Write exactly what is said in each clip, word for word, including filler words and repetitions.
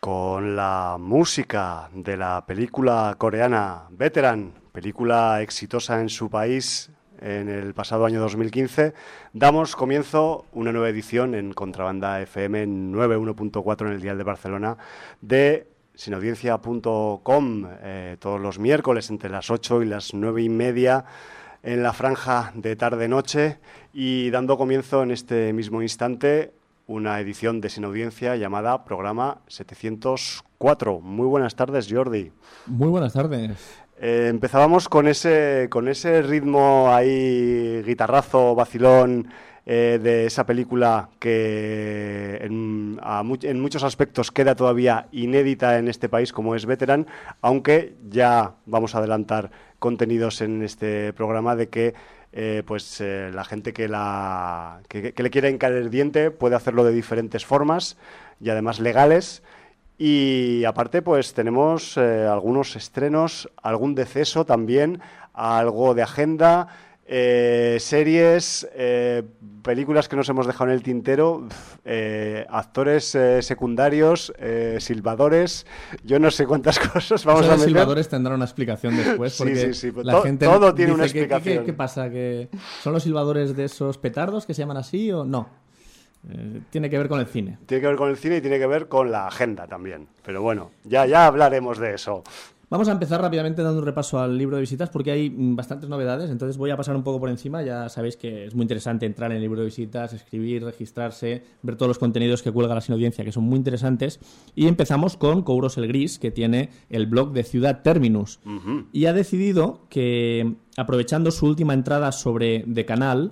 con la música de la película coreana Veteran, película exitosa en su país en el pasado año dos mil quince, damos comienzo una nueva edición en Contrabanda F M noventa y uno punto cuatro en el dial de Barcelona de sinaudiencia punto com, eh, todos los miércoles entre las ocho y las nueve y media en la franja de tarde-noche, y dando comienzo en este mismo instante una edición de Sin Audiencia llamada Programa setecientos cuatro. Muy buenas tardes, Jordi. Muy buenas tardes. Eh, empezábamos con ese, con ese ritmo ahí, guitarrazo, vacilón, eh, de esa película que en, a mu- en muchos aspectos queda todavía inédita en este país, como es Veteran, aunque ya vamos a adelantar contenidos en este programa de que eh, pues eh, la gente que, la, que, que le quiera hincar el diente puede hacerlo de diferentes formas y además legales. Y aparte, pues tenemos eh, algunos estrenos, algún deceso también, algo de agenda, eh, series, eh, películas que nos hemos dejado en el tintero, eh, actores eh, secundarios, eh, silbadores, yo no sé cuántas cosas vamos Eso a de meter. silbadores tendrán una explicación después, porque sí, sí, sí, la to- gente todo tiene dice, una ¿qué- qué- explicación. ¿qué, qué pasa? ¿Que son los silbadores de esos petardos que se llaman así o no? Eh, tiene que ver con el cine. Tiene que ver con el cine y tiene que ver con la agenda también. Pero bueno, ya, ya hablaremos de eso. Vamos a empezar rápidamente dando un repaso al libro de visitas porque hay mm, bastantes novedades, entonces voy a pasar un poco por encima. Ya sabéis que es muy interesante entrar en el libro de visitas, escribir, registrarse, ver todos los contenidos que cuelga la Sin Audiencia, que son muy interesantes. Y empezamos con Kouros el Gris, que tiene el blog de Ciudad Terminus. Uh-huh. Y ha decidido que, aprovechando su última entrada sobre The Canal,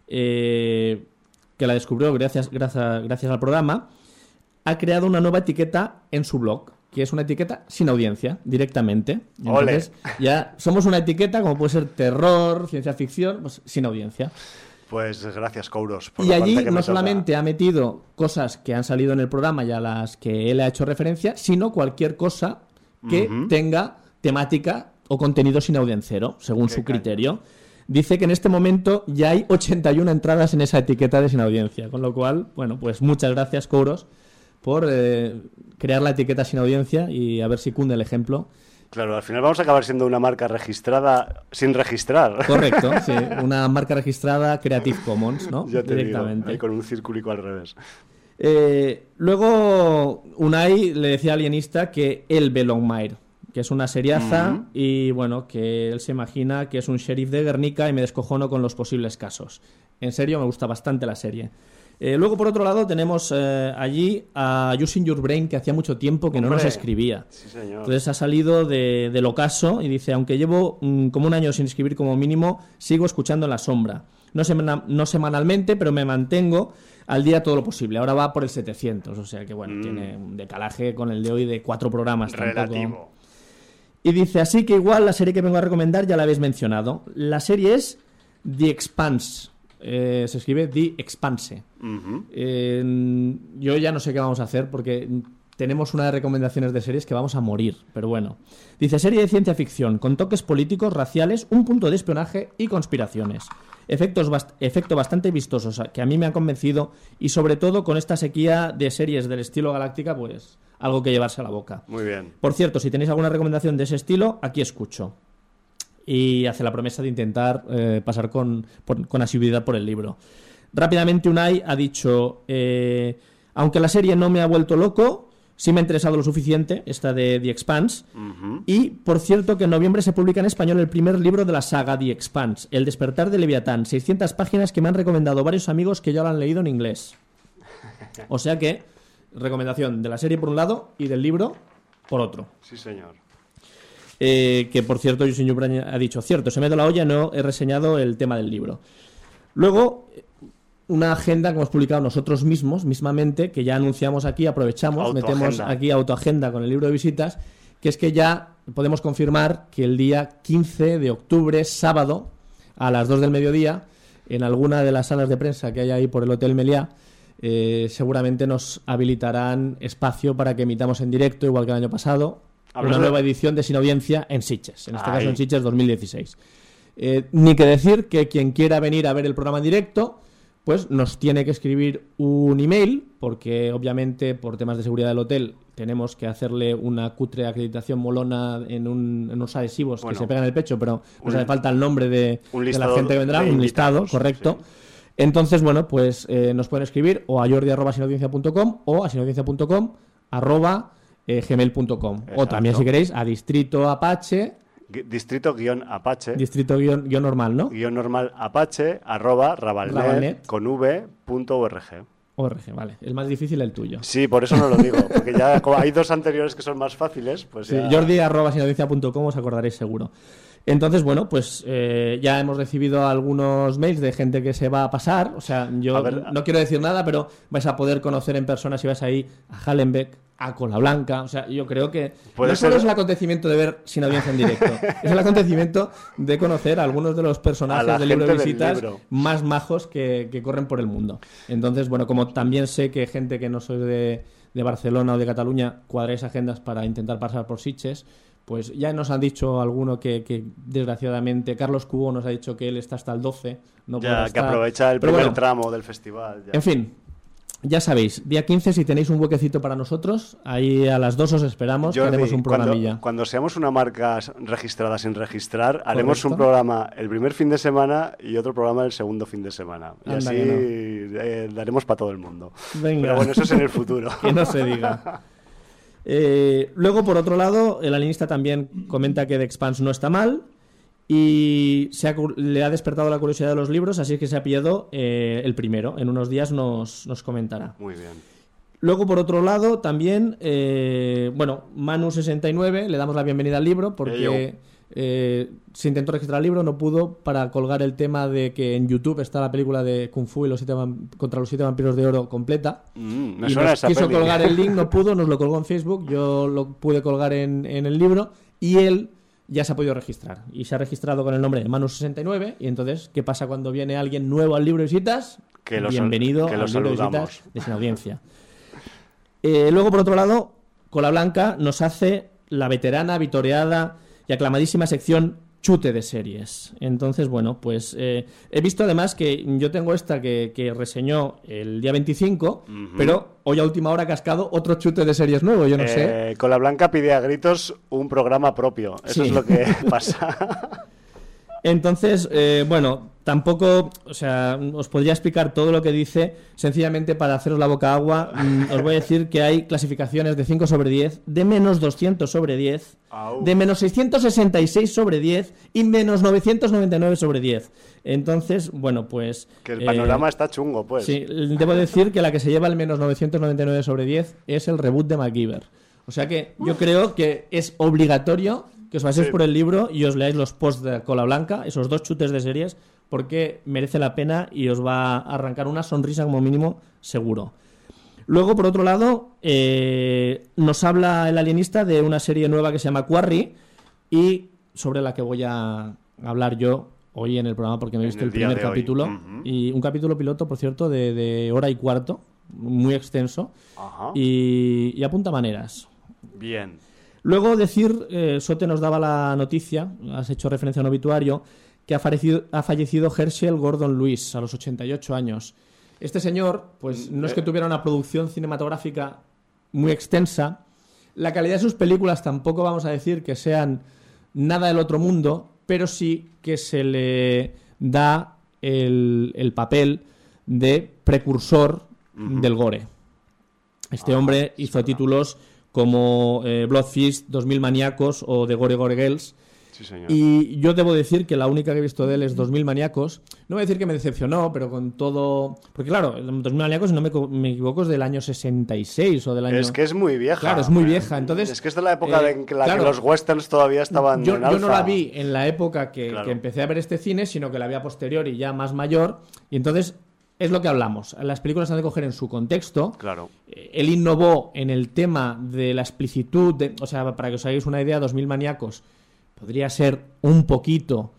eh, que la descubrió gracias, gracias, gracias al programa, ha creado una nueva etiqueta en su blog, que es una etiqueta sin audiencia, directamente. Entonces, ¡Ole! ya somos una etiqueta, como puede ser terror, ciencia ficción, pues sin audiencia. Pues gracias, Kouros. por Y la allí parte que me no toca. solamente ha metido cosas que han salido en el programa y a las que él ha hecho referencia, sino cualquier cosa que Ujú. tenga temática o contenido sin audiencero, según Qué su caña. criterio. Dice que en este momento ya hay ochenta y una entradas en esa etiqueta de sin audiencia, con lo cual, bueno, pues muchas gracias, Kouros, por eh, crear la etiqueta sin audiencia y a ver si cunde el ejemplo. Claro, al final vamos a acabar siendo una marca registrada sin registrar. Correcto, sí, una marca registrada Creative Commons, ¿no? Ya te Directamente. digo, ahí con un circulico al revés. Eh, luego, Unai le decía a Alienista que él ve Longmire, que es una seriaza, Ujú. y bueno, que él se imagina que es un sheriff de Guernica y me descojono con los posibles casos. En serio, me gusta bastante la serie. Eh, luego, por otro lado, tenemos eh, allí a Using Your Brain, que hacía mucho tiempo que no Hombre, nos escribía. Sí, señor. Entonces ha salido de, del ocaso y dice, aunque llevo mm, como un año sin escribir como mínimo, sigo escuchando en la sombra. No, semana, no semanalmente, pero me mantengo al día todo lo posible. Ahora va por el setecientos, o sea que bueno, Mm. tiene un decalaje con el de hoy de cuatro programas. Tampoco. Relativo. Y dice, así que igual la serie que vengo a recomendar ya la habéis mencionado. La serie es The Expanse. Eh, se escribe The Expanse. Ujú. Eh, yo ya no sé qué vamos a hacer porque tenemos una de recomendaciones de series que vamos a morir, pero bueno. Dice, serie de ciencia ficción con toques políticos, raciales, un punto de espionaje y conspiraciones. Efectos bast- efecto bastante vistosos que a mí me han convencido y sobre todo con esta sequía de series del estilo Galáctica, pues algo que llevarse a la boca. Muy bien. Por cierto, si tenéis alguna recomendación de ese estilo, aquí escucho. Y hace la promesa de intentar eh, pasar con, por- con asiduidad por el libro. Rápidamente Unai ha dicho, eh, aunque la serie no me ha vuelto loco, sí me ha interesado lo suficiente, esta de The Expanse. Ujú. Y, por cierto, que en noviembre se publica en español el primer libro de la saga The Expanse, El despertar de Leviatán, seiscientas páginas que me han recomendado varios amigos que ya lo han leído en inglés. O sea que, recomendación de la serie por un lado y del libro por otro. Sí, señor. Eh, que por cierto, Yusin Yubran ha dicho, cierto, se me ha ido la olla, no he reseñado el tema del libro. Luego, una agenda que hemos publicado nosotros mismos, mismamente, que ya anunciamos aquí, aprovechamos, Autoagenda. metemos aquí autoagenda con el libro de visitas, que es que ya podemos confirmar que el día quince de octubre, sábado, a las dos del mediodía, en alguna de las salas de prensa que hay ahí por el Hotel Meliá, eh, seguramente nos habilitarán espacio para que emitamos en directo, igual que el año pasado, Hablas una de- nueva edición de Sin Audiencia en Sitges, en este Ahí. caso en Sitges dos mil dieciséis. Eh, ni que decir que quien quiera venir a ver el programa en directo, pues nos tiene que escribir un email, porque obviamente por temas de seguridad del hotel tenemos que hacerle una cutre acreditación molona en, un, en unos adhesivos bueno, que se pegan en el pecho, pero nos un, hace falta el nombre de, de la gente que vendrá, un listado, correcto. Sí. Entonces, bueno, pues eh, nos pueden escribir o a jordi arroba sinaudiencia punto com o a sinaudiencia punto com arroba eh, gmail punto com. O también, si queréis, a Distrito Apache. Distrito guión Apache. Distrito guión, guión normal, ¿no? Guión normal Apache arroba rabalnet, rabalnet. con v punto org. Org, vale. El más difícil el tuyo. Sí, por eso no lo digo. Porque ya como hay dos anteriores que son más fáciles, pues sí, ya... jordi arroba sinaudiencia punto com os acordaréis seguro. Entonces, bueno, pues eh, ya hemos recibido algunos mails de gente que se va a pasar. O sea, yo ver, no quiero decir nada, pero vais a poder conocer en persona si vais ahí a Hallenbeck, a Cola Blanca. O sea, yo creo que no solo ser... es el acontecimiento de ver Sin Audiencia en directo, es el acontecimiento de conocer a algunos de los personajes del libro de visitas libro. más majos que, que corren por el mundo. Entonces, bueno, como también sé que gente que no sois de, de Barcelona o de Cataluña cuadráis agendas para intentar pasar por Sitges, pues ya nos han dicho alguno que, que desgraciadamente Carlos Cubo nos ha dicho que él está hasta el doce. No ya, estar. que aprovecha el Pero primer bueno, tramo del festival. Ya. En fin, ya sabéis, día quince, si tenéis un huequecito para nosotros, ahí a las dos os esperamos, Jordi, que haremos un programilla. Cuando, cuando seamos una marca registrada sin registrar, haremos Correcto. un programa el primer fin de semana y otro programa el segundo fin de semana. Y Anda así no. eh, daremos para todo el mundo. Venga. Pero bueno, eso es en el futuro. Que no se diga. Eh, luego, por otro lado, el alienista también comenta que The Expanse no está mal y se ha, le ha despertado la curiosidad de los libros, así que se ha pillado eh, el primero. En unos días nos, nos comentará. Muy bien. Luego, por otro lado, también, eh, bueno, Manu sesenta y nueve, le damos la bienvenida al libro porque eh, se intentó registrar el libro, no pudo, para colgar el tema de que en YouTube está la película de Kung Fu y los siete contra los siete vampiros de oro completa. Mm, me y suena nos esa quiso peli. colgar el link, no pudo, nos lo colgó en Facebook, yo lo pude colgar en, en el libro y él ya se ha podido registrar. Y se ha registrado con el nombre de Manu sesenta y nueve. Y entonces, ¿qué pasa cuando viene alguien nuevo al libro de visitas? Que los, Bienvenido que al los libro saludamos. de visitas de Sin Audiencia. Eh, luego, por otro lado, Cola Blanca nos hace la veterana, vitoreada y aclamadísima sección Chute de series. Entonces, bueno, pues eh, he visto además que yo tengo esta que, que reseñó el día veinticinco, uh-huh. pero hoy a última hora ha cascado otro chute de series nuevo, yo no eh, sé. Cola Blanca pide a gritos un programa propio. Eso sí. es lo que pasa. Entonces, eh, bueno, tampoco, o sea, os podría explicar todo lo que dice, sencillamente para haceros la boca agua, mmm, os voy a decir que hay clasificaciones de cinco sobre diez, de menos doscientos sobre diez, Au. de menos seiscientos sesenta y seis sobre diez y menos novecientos noventa y nueve sobre diez. Entonces, bueno, pues... Que el panorama eh, está chungo, pues. Sí, debo decir que la que se lleva el menos novecientos noventa y nueve sobre diez es el reboot de MacGyver. O sea que yo creo que es obligatorio que os paséis sí. por el libro y os leáis los posts de Cola Blanca, esos dos chutes de series, porque merece la pena y os va a arrancar una sonrisa como mínimo seguro. Luego, por otro lado, eh, nos habla el alienista de una serie nueva que se llama Quarry y sobre la que voy a hablar yo hoy en el programa porque me he visto el, el primer capítulo. Uh-huh. Y un capítulo piloto, por cierto, de, de hora y cuarto, muy extenso, uh-huh. y, y apunta maneras. Bien. Luego decir, eh, Sote nos daba la noticia, has hecho referencia a un obituario, que ha fallecido, ha fallecido Herschel Gordon Lewis a los ochenta y ocho años. Este señor, pues no es que tuviera una producción cinematográfica muy extensa, la calidad de sus películas tampoco vamos a decir que sean nada del otro mundo, pero sí que se le da el, el papel de precursor uh-huh. del gore. Este ah, hombre hizo títulos como eh, Bloodfist, dos mil Maníacos o The Gore Gore Girls. Sí, señor. Y yo debo decir que la única que he visto de él es dos mil Maníacos. No voy a decir que me decepcionó, pero con todo... Porque claro, dos mil Maníacos, si no me, me equivoco, es del año sesenta y seis o del año... Es que es muy vieja. Claro, es muy vieja. Entonces, es que es de la época eh, en la claro, que los westerns todavía estaban yo, en alza. Yo no la vi en la época que, claro. que empecé a ver este cine, sino que la vi a posteriori, ya más mayor. Y entonces... Es lo que hablamos. Las películas han de coger en su contexto. Claro. Él innovó en el tema de la explicitud. De, o sea, para que os hagáis una idea, dos mil Maníacos podría ser un poquito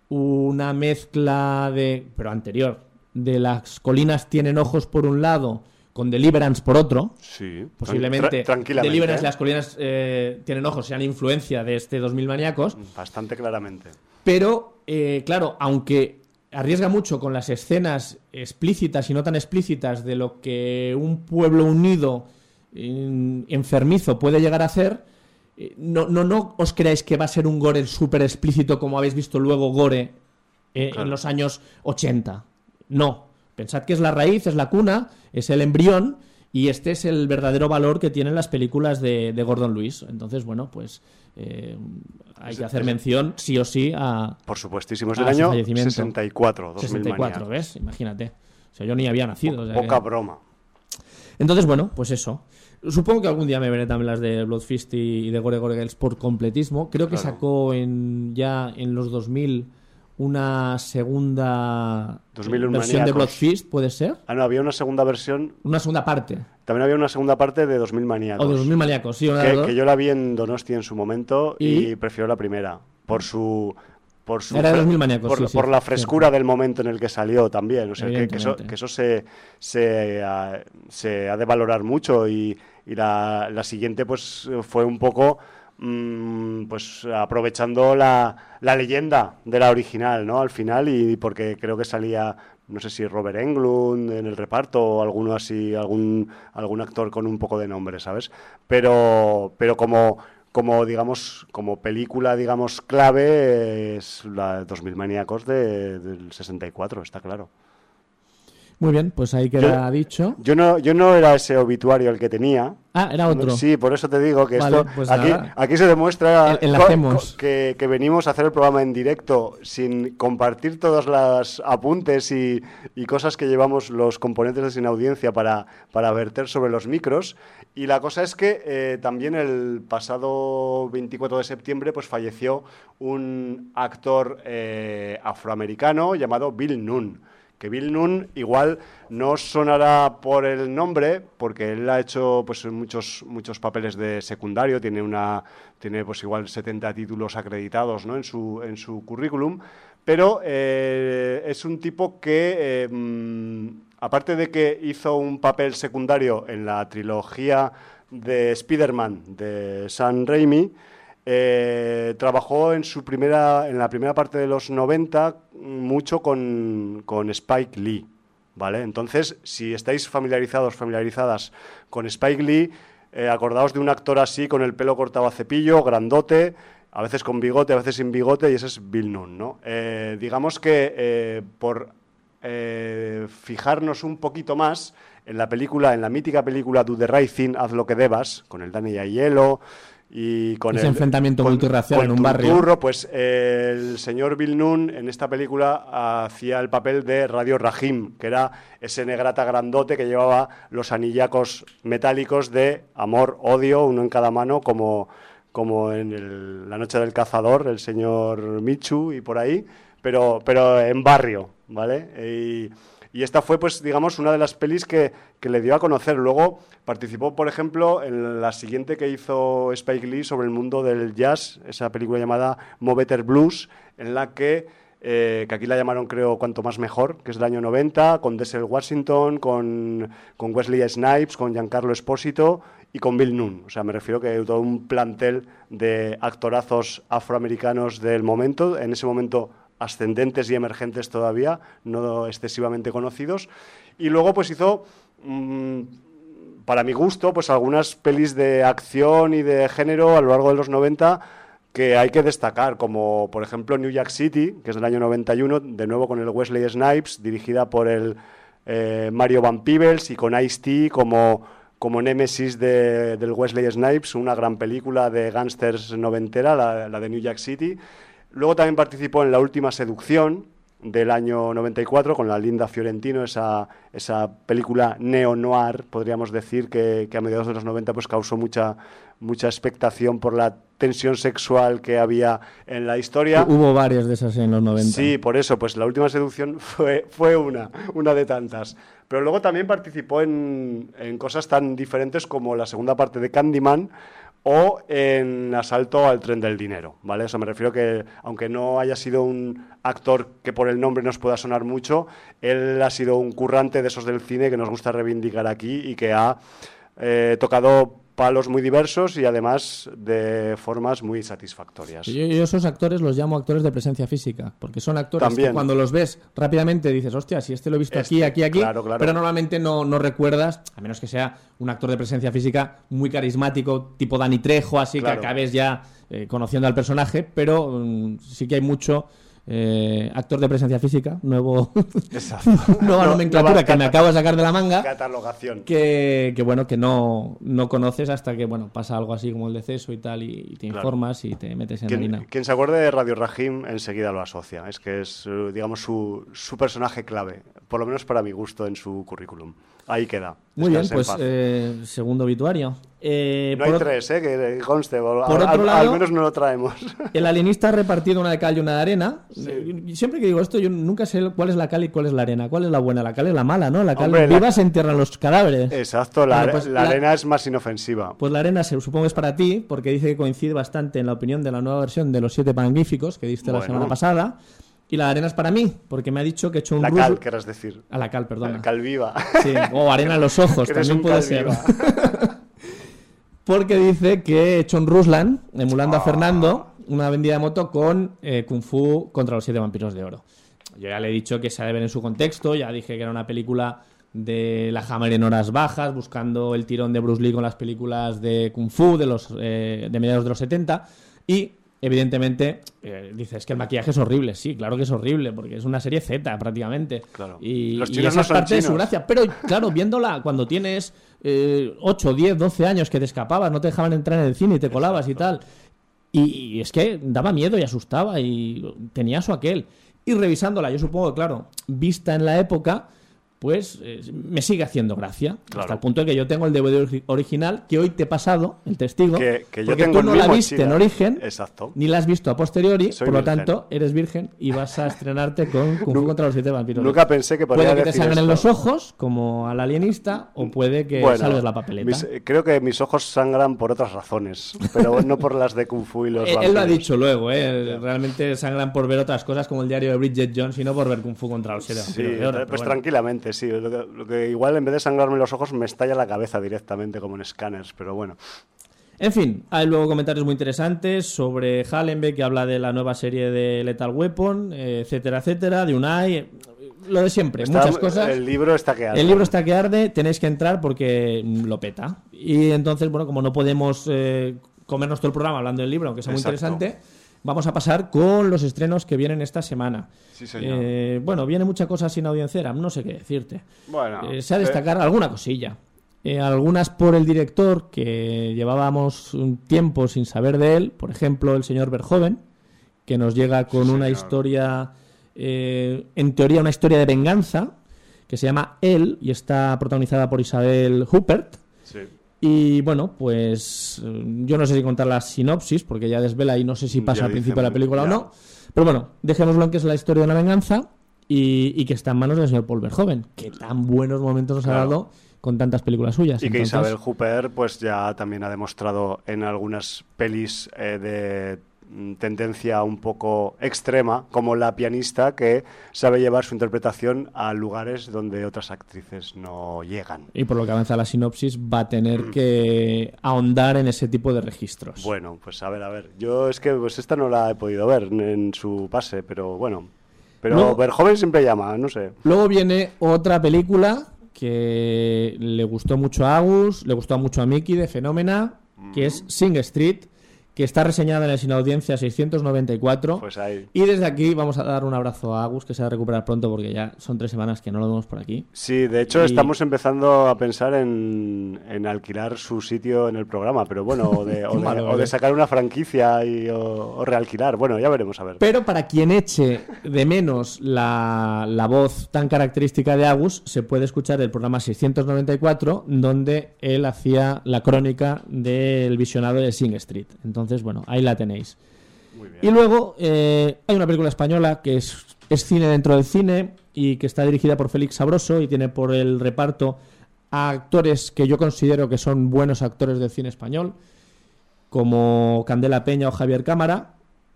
una mezcla de... Pero anterior. De Las colinas tienen ojos por un lado, con Deliverance por otro. Sí. Posiblemente Tra- tranquilamente. Deliverance y Las colinas eh, tienen ojos sean influencia de este dos mil Maníacos. Bastante claramente. Pero, eh, claro, aunque... arriesga mucho con las escenas explícitas y no tan explícitas de lo que un pueblo unido eh, enfermizo puede llegar a ser, eh, no, no, no os creáis que va a ser un gore súper explícito como habéis visto luego gore eh, claro. en los años ochenta. No, pensad que es la raíz, es la cuna, es el embrión, y este es el verdadero valor que tienen las películas de, de Gordon Lewis. Entonces, bueno, pues eh, hay que hacer mención sí o sí a... Por supuestísimo, es del año sesenta y cuatro, dos mil sesenta y cuatro, maníacos. ¿Ves? Imagínate. O sea, yo ni había nacido. Po- o sea poca que... broma. Entonces, bueno, pues eso. Supongo que algún día me veré también las de Bloodfist y de Gore Gore Girls por completismo. Creo que Claro. sacó en ya en los dos mil una segunda dos mil uno versión de maníacos. Bloodfist, ¿puede ser? Ah, no, había una segunda versión. Una segunda parte. También había una segunda parte de dos mil maníacos. O de dos mil maníacos, sí. Una de que, las que dos. yo la vi en Donosti en su momento y, ¿Y? prefiero la primera. Por su... Por, su Era de dos mil maníacos, por, sí, sí, por la sí, frescura cierto. del momento en el que salió también. O sea, que, que eso, Evidentemente. que eso se, se, ha, se ha de valorar mucho y, y la, la siguiente pues fue un poco mmm, pues aprovechando la, la leyenda de la original, ¿no? Al final, y porque creo que salía, no sé si Robert Englund en el reparto o alguno así, algún, algún actor con un poco de nombre, ¿sabes? Pero, pero como... como digamos como película digamos clave es la dos mil maníacos de, del sesenta y cuatro, está claro. Muy bien, pues ahí queda Yo- dicho. Yo no yo no era ese obituario el que tenía. Ah, era otro. Sí, por eso te digo que Vale, esto pues aquí, nada. aquí se demuestra El- co- enlacemos. co- que, que venimos a hacer el programa en directo sin compartir todos los apuntes y, y cosas que llevamos los componentes de Sin Audiencia para, para verter sobre los micros. Y la cosa es que eh, también el pasado veinticuatro de septiembre pues falleció un actor eh, afroamericano llamado Bill Nunn. Que Bill Nunn igual no os sonará por el nombre, porque él ha hecho pues muchos muchos papeles de secundario, tiene una tiene pues igual setenta títulos acreditados, ¿no? en su en su currículum, pero eh, es un tipo que eh, mm, aparte de que hizo un papel secundario en la trilogía de Spider-Man de Sam Raimi, Eh, trabajó en su primera, en la primera parte de los noventa mucho con, con Spike Lee, ¿vale? Entonces, si estáis familiarizados, familiarizadas con Spike Lee, eh, acordaos de un actor así, con el pelo cortado a cepillo, grandote, a veces con bigote, a veces sin bigote, y ese es Bill Nunn, ¿no? Eh, digamos que eh, por eh, fijarnos un poquito más en la película, en la mítica película Do the Right Thing, Haz lo que debas, con el Danny Aiello y con Ese el enfrentamiento con- multirracial con en un barrio. Turturro, pues eh, el señor Bill Nunn en esta película hacía el papel de Radio Rahim, que era ese negrata grandote que llevaba los anillacos metálicos de amor, odio, uno en cada mano, como, como en el- La noche del cazador, el señor Michu y por ahí, pero, pero en barrio, ¿vale? Y, y esta fue, pues, digamos, una de las pelis que, que le dio a conocer. Luego participó, por ejemplo, en la siguiente que hizo Spike Lee sobre el mundo del jazz, esa película llamada Mo Better Blues, en la que, eh, que aquí la llamaron, creo, Cuanto más mejor, que es del año noventa, con Denzel Washington, con, con Wesley Snipes, con Giancarlo Esposito y con Bill Nunn. O sea, me refiero que todo un plantel de actorazos afroamericanos del momento, en ese momento ascendentes y emergentes todavía, no excesivamente conocidos. Y luego pues hizo, mmm, para mi gusto, pues algunas pelis de acción y de género a lo largo de los noventa que hay que destacar, como por ejemplo New Jack City, que es del año noventa y uno, de nuevo con el Wesley Snipes, dirigida por el eh, Mario Van Peebles y con Ice-T como, como némesis de, del Wesley Snipes, una gran película de gángsters noventera, la, la de New Jack City. Luego también participó en La última seducción del año noventa y cuatro con la Linda Fiorentino, esa, esa película neo-noir, podríamos decir, que, que a mediados de los noventa pues causó mucha, mucha expectación por la tensión sexual que había en la historia. Hubo varias de esas en los noventa. Sí, por eso, pues La última seducción fue, fue una, una de tantas. Pero luego también participó en, en cosas tan diferentes como la segunda parte de Candyman o en Asalto al tren del dinero, ¿vale? Eso me refiero que, aunque no haya sido un actor que por el nombre nos pueda sonar mucho, él ha sido un currante de esos del cine que nos gusta reivindicar aquí y que ha eh, tocado palos muy diversos y además de formas muy satisfactorias. Yo, yo esos actores los llamo actores de presencia física, porque son actores También. que cuando los ves rápidamente dices, hostia, si este lo he visto Este, aquí, aquí, aquí, claro, claro. pero normalmente no, no recuerdas, a menos que sea un actor de presencia física muy carismático, tipo Dani Trejo, así Claro. que acabes ya eh, conociendo al personaje, pero um, sí que hay mucho... Eh, actor de presencia física, nuevo Exacto. nueva No, nomenclatura nueva que me cata- acabo de sacar de la manga, Catalogación. que, que bueno, que no, no conoces hasta que bueno pasa algo así como el deceso y tal, y, y te Claro. informas y te metes en harina. Quien, quien se acuerde de Radio Rahim enseguida lo asocia. Es que es, eh, digamos, su, su personaje clave, por lo menos para mi gusto en su currículum. Ahí queda. Muy bien, Descanse en pues paz. eh, segundo obituario. Eh, No por hay ot- tres, ¿eh? Que conste. Por por al, otro al- lado- al menos no lo traemos. El alienista ha repartido una de cal y una de arena. Sí. Eh, Siempre que digo esto, yo nunca sé cuál es la cal y cuál es la arena. ¿Cuál es la buena? La cal es la mala, ¿no? La cal Hombre, la- viva se entierran los cadáveres. Exacto, la, Bueno, pues la la- arena es más inofensiva. Pues la arena se- supongo es para ti, porque dice que coincide bastante en la opinión de la nueva versión de Los Siete Magníficos que diste la Bueno. semana pasada. Y la arena es para mí, porque me ha dicho que he hecho un La Rus- cal, querrás decir. A la cal, perdona. La cal viva. Sí, o arena en los ojos, Que eres también un puede cal ser. viva. Porque dice que he hecho un Ruslan, emulando Ah. a Fernando, una vendida de moto con eh, Kung Fu contra los siete vampiros de oro. Yo ya le he dicho que se ha de ver en su contexto, ya dije que era una película de la Hammer en horas bajas, buscando el tirón de Bruce Lee con las películas de Kung Fu de los eh, de mediados de los setenta, y evidentemente eh, dice, es que el maquillaje es horrible. Sí, claro que es horrible, porque es una serie Z prácticamente. Claro. Y, Los y chinos esa no es son parte de su chinos. gracia. Pero claro, viéndola cuando tienes eh, ocho, diez, doce años que te escapabas, no te dejaban entrar en el cine y te colabas y tal. Y, y es que daba miedo y asustaba y tenía su aquel. Y revisándola, yo supongo que, claro, vista en la época, pues eh, me sigue haciendo gracia. Claro. Hasta el punto de que yo tengo el D V D ori- original que hoy te he pasado, el testigo. Que, que yo porque tengo tú el no la mismo, viste chica. en origen, Exacto. ni la has visto a posteriori, Soy por lo virgen. tanto, eres virgen y vas a estrenarte con Kung Fu Nu- contra los siete vampiros. Nunca pensé que podría Puede que te decir sangren esto. los ojos, como al alienista, o puede que Bueno, salves la papeleta. mis- creo que mis ojos sangran por otras razones, pero no por las de Kung Fu y los Él, él lo ha vampiros. dicho luego, ¿eh? Realmente sangran por ver otras cosas como el diario de Bridget Jones y no por ver Kung Fu contra los siete Sí, vampiros de oro. pues pero bueno. tranquilamente, sí. Lo que, lo que igual en vez de sangrarme los ojos me estalla la cabeza directamente como en Scanners, pero bueno. En fin, hay luego comentarios muy interesantes sobre Hallenbeck, que habla de la nueva serie de Lethal Weapon, eh, etcétera, etcétera, de Unai, eh, lo de siempre, Está- muchas cosas. El libro está que arde. El libro está que arde, tenéis que entrar porque mm, lo peta. Y entonces, bueno, como no podemos eh, comernos todo el programa hablando del libro, aunque sea muy Exacto. interesante, vamos a pasar con los estrenos que vienen esta semana. Sí, señor. Eh, bueno, viene mucha cosa sin audiencera, no sé qué decirte. Bueno, Eh, se ha de eh, destacar alguna cosilla. Eh, algunas por el director, que llevábamos un tiempo sin saber de él. Por ejemplo, el señor Verhoeven, que nos llega con Sí, una señor. historia, eh, en teoría una historia de venganza, que se llama Él, y está protagonizada por Isabel Huppert. sí. Y bueno, pues eh, yo no sé si contar la sinopsis, porque ya desvela y no sé si pasa Ya al principio de la dicen, película ya. o no. Pero bueno, dejémoslo en que es la historia de una venganza y, y que está en manos del señor Paul Verhoeven, que tan buenos momentos nos ha Claro. dado con tantas películas suyas. Y que Entonces, Isabel Huppert pues ya también ha demostrado en algunas pelis eh, de mm, tendencia un poco extrema, como La pianista, que sabe llevar su interpretación a lugares donde otras actrices no llegan. Y por lo que avanza la sinopsis, va a Mm. tener que ahondar en ese tipo de registros. Bueno, pues a ver, a ver. Yo es que pues esta no la he podido ver en, en su pase, pero bueno. Pero No. Verhoeven siempre llama, no sé. Luego viene otra película que le gustó mucho a Agus, le gustó mucho a Mickey de Fenómena, que es Sing Street, que está reseñada en el Sin Audiencia seiscientos noventa y cuatro. Pues ahí. Y desde aquí vamos a dar un abrazo a Agus, que se va a recuperar pronto porque ya son tres semanas que no lo vemos por aquí. Sí, de hecho Y- estamos empezando a pensar en, en alquilar su sitio en el programa, pero bueno, o de, o de- Vale, o vale. de sacar una franquicia y, o, o realquilar. Bueno, ya veremos a ver. Pero para quien eche de menos la, la voz tan característica de Agus, se puede escuchar el programa seiscientos noventa y cuatro, donde él hacía la crónica del visionado de Sing Street. Entonces, bueno, ahí la tenéis. Muy bien. Y luego eh, hay una película española que es, es cine dentro del cine y que está dirigida por Félix Sabroso y tiene por el reparto a actores que yo considero que son buenos actores del cine español, como Candela Peña o Javier Cámara.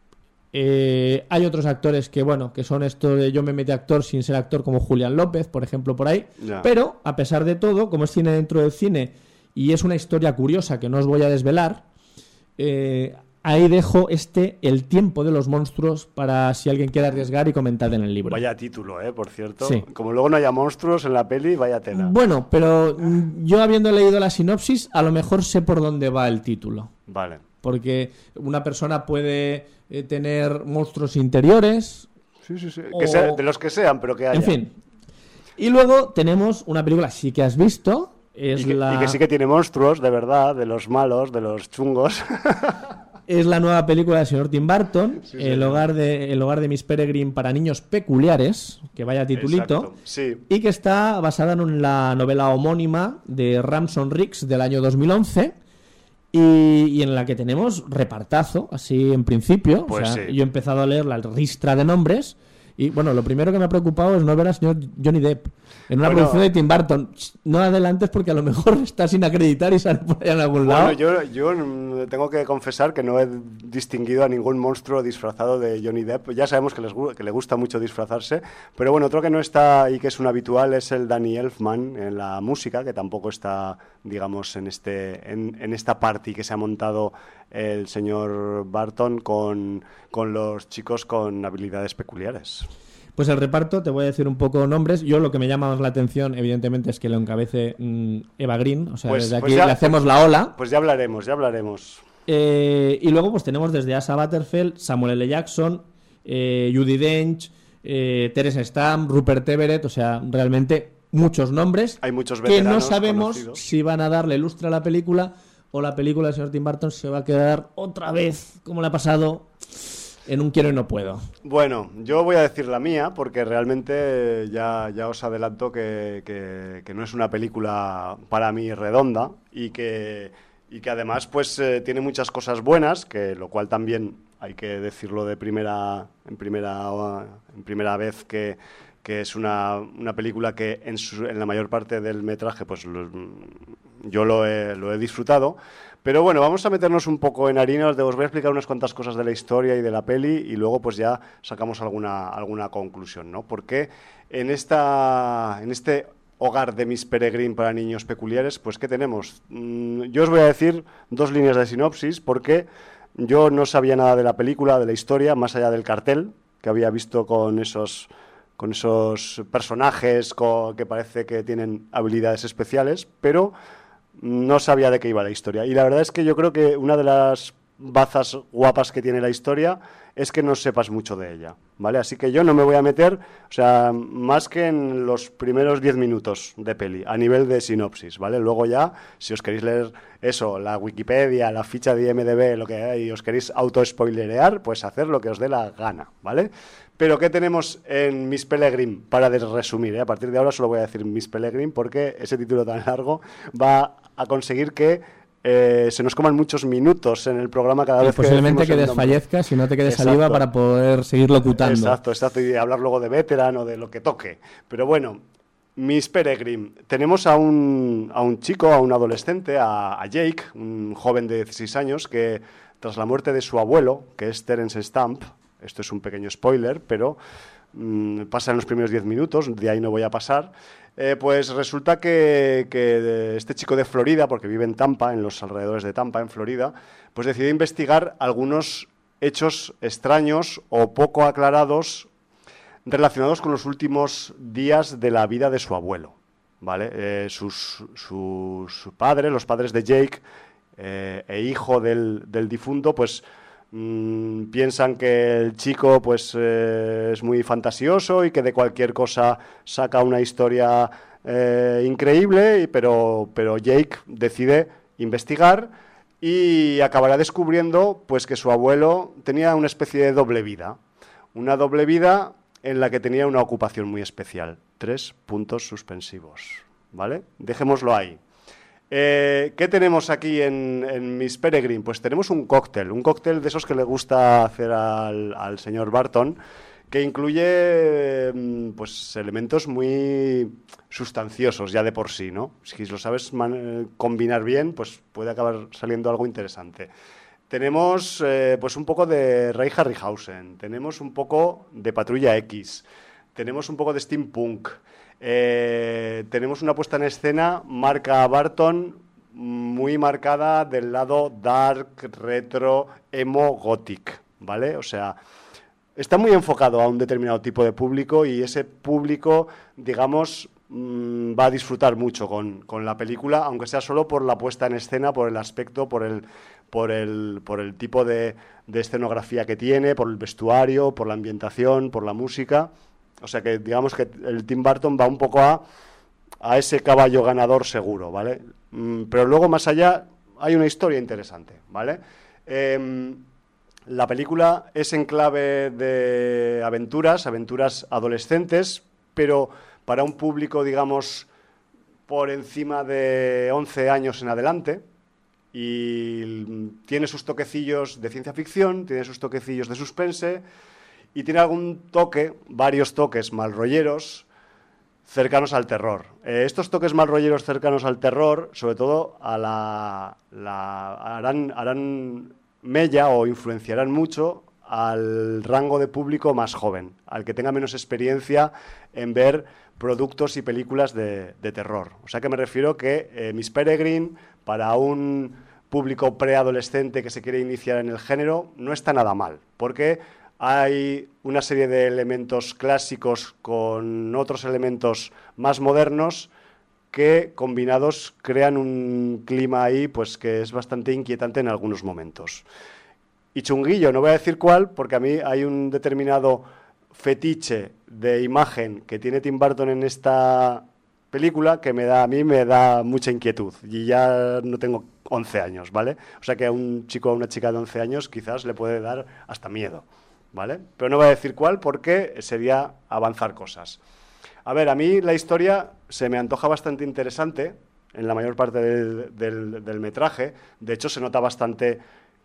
Eh, hay otros actores que, bueno, que son esto de yo me metí actor sin ser actor, como Julián López, por ejemplo, por ahí. Ya. Pero, a pesar de todo, como es cine dentro del cine y es una historia curiosa que no os voy a desvelar. Eh, ahí dejo este El tiempo de los monstruos para si alguien quiere arriesgar y comentar en el libro. Vaya título, ¿eh? Por cierto. Sí. Como luego no haya monstruos en la peli, vaya tela. Bueno, pero yo habiendo leído la sinopsis, a lo mejor sé por dónde va el título. Vale. Porque una persona puede eh, tener monstruos interiores. Sí, sí, sí. O... Que sea, de los que sean, pero que haya. En fin. Y luego tenemos una película, sí que has visto. Es y, que, la... y que sí que tiene monstruos, de verdad, de los malos, de los chungos. Es la nueva película del señor Tim Burton, sí, el, sí, hogar de, el hogar de Miss Peregrine para niños peculiares, que vaya titulito, sí. Y que está basada en la novela homónima de Ramson Riggs del año dos mil once y, y en la que tenemos repartazo, así en principio. Pues o sea, sí. Yo he empezado a leer la ristra de nombres y, bueno, lo primero que me ha preocupado es no ver al señor Johnny Depp en una bueno, producción de Tim Burton. No adelantes porque a lo mejor está sin acreditar y sale por allá en algún lado. Bueno, yo, yo tengo que confesar que no he distinguido a ningún monstruo disfrazado de Johnny Depp. Ya sabemos que, les, que le gusta mucho disfrazarse, pero bueno, otro que no está y que es un habitual es el Danny Elfman en la música, que tampoco está, digamos, en, este, en, en esta party que se ha montado el señor Burton con, con los chicos con habilidades peculiares. Pues el reparto, te voy a decir un poco nombres. Yo lo que me llama más la atención, evidentemente, es que lo encabece mmm, Eva Green. O sea, pues, desde aquí pues ya, le hacemos la ola. Pues ya hablaremos, ya hablaremos. Eh, y luego pues tenemos desde Asa Butterfield, Samuel L. Jackson, eh, Judi Dench, eh, Terence Stamp, Rupert Everett. O sea, realmente muchos nombres. Hay muchos que no sabemos conocidos. Si van a darle lustre a la película o la película del señor Tim Burton se va a quedar otra vez, como le ha pasado, en un quiero y no puedo. Bueno, yo voy a decir la mía porque realmente ya, ya os adelanto que, que, que no es una película para mí redonda y que, y que además pues eh, tiene muchas cosas buenas, que lo cual también hay que decirlo de primera en primera en primera vez que, que es una, una película que en, su, en la mayor parte del metraje pues lo, yo lo he, lo he disfrutado. Pero bueno, vamos a meternos un poco en harina, os voy a explicar unas cuantas cosas de la historia y de la peli y luego pues ya sacamos alguna, alguna conclusión, ¿no? Porque en, esta, en este hogar de Miss Peregrine para niños peculiares, pues ¿qué tenemos? Mm, yo os voy a decir dos líneas de sinopsis porque yo no sabía nada de la película, de la historia, más allá del cartel que había visto con esos, con esos personajes con, que parece que tienen habilidades especiales, pero no sabía de qué iba la historia. Y la verdad es que yo creo que una de las bazas guapas que tiene la historia es que no sepas mucho de ella, ¿vale? Así que yo no me voy a meter, o sea, más que en los primeros diez minutos de peli, a nivel de sinopsis, ¿vale? Luego ya, si os queréis leer eso, la Wikipedia, la ficha de I M D B, lo que hay, y os queréis auto-spoilerear, pues hacer lo que os dé la gana, ¿vale? Pero ¿qué tenemos en Miss Peregrine? Para resumir, ¿eh? A partir de ahora solo voy a decir Miss Peregrine porque ese título tan largo va a conseguir que eh, se nos coman muchos minutos en el programa cada y vez posiblemente que que desfallezcas y no te quede saliva para poder seguir locutando. Exacto, exacto, y hablar luego de veteran o de lo que toque. Pero bueno, Miss Peregrine. Tenemos a un, a un chico, a un adolescente, a, a Jake, un joven de dieciséis años, que tras la muerte de su abuelo, que es Terence Stamp, esto es un pequeño spoiler, pero mmm, pasa en los primeros diez minutos, de ahí no voy a pasar, eh, pues resulta que, que este chico de Florida, porque vive en Tampa, en los alrededores de Tampa, en Florida, pues decide investigar algunos hechos extraños o poco aclarados relacionados con los últimos días de la vida de su abuelo, ¿vale? Eh, sus, sus padres, los padres de Jake eh, e hijo del, del difunto, pues mmm, piensan que el chico pues eh, es muy fantasioso y que de cualquier cosa saca una historia eh, increíble, pero, pero Jake decide investigar y acabará descubriendo pues que su abuelo tenía una especie de doble vida, una doble vida en la que tenía una ocupación muy especial. Tres puntos suspensivos, ¿vale? Dejémoslo ahí. Eh, ¿Qué tenemos aquí en, en Miss Peregrine? Pues tenemos un cóctel, un cóctel de esos que le gusta hacer al, al señor Burton, que incluye pues elementos muy sustanciosos ya de por sí, ¿no? Si lo sabes man- combinar bien, pues puede acabar saliendo algo interesante. Tenemos eh, pues un poco de Ray Harryhausen, tenemos un poco de Patrulla X, tenemos un poco de steampunk, eh, tenemos una puesta en escena marca Burton muy marcada del lado dark, retro, emo, gothic, ¿vale? O sea, está muy enfocado a un determinado tipo de público y ese público, digamos, mmm, va a disfrutar mucho con, con la película, aunque sea solo por la puesta en escena, por el aspecto, por el, por el, por el tipo de, de escenografía que tiene, por el vestuario, por la ambientación, por la música. O sea que digamos que el Tim Burton va un poco a, a ese caballo ganador seguro, ¿vale? Mm, pero luego más allá hay una historia interesante, ¿vale? Eh, la película es en clave de aventuras, aventuras adolescentes, pero para un público, digamos, por encima de once años en adelante, y tiene sus toquecillos de ciencia ficción, tiene sus toquecillos de suspense, y tiene algún toque, varios toques malrolleros, cercanos al terror. Eh, estos toques malrolleros cercanos al terror, sobre todo, a la, la, harán, harán mella o influenciarán mucho al rango de público más joven, al que tenga menos experiencia en ver productos y películas de, de terror. O sea que me refiero que eh, Miss Peregrine, para un público preadolescente que se quiere iniciar en el género, no está nada mal, porque hay una serie de elementos clásicos con otros elementos más modernos que, combinados, crean un clima ahí pues que es bastante inquietante en algunos momentos. Y chunguillo, no voy a decir cuál, porque a mí hay un determinado fetiche de imagen que tiene Tim Burton en esta película que me da, a mí me da mucha inquietud. Y ya no tengo once años, ¿vale? O sea que a un chico o a una chica de once años quizás le puede dar hasta miedo, ¿vale? Pero no voy a decir cuál porque sería avanzar cosas. A ver, a mí la historia se me antoja bastante interesante en la mayor parte del, del, del metraje. De hecho, se nota bastante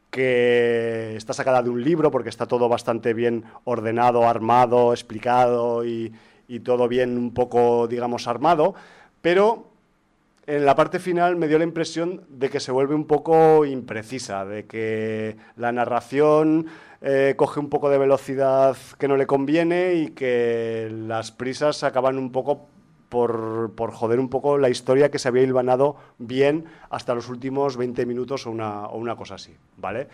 que está sacada de un libro porque está todo bastante bien ordenado, armado, explicado y, y todo bien un poco, digamos, armado, pero en la parte final me dio la impresión de que se vuelve un poco imprecisa, de que la narración eh, coge un poco de velocidad que no le conviene y que las prisas acaban un poco por, por joder un poco la historia que se había hilvanado bien hasta los últimos veinte minutos o una, o una cosa así, ¿vale?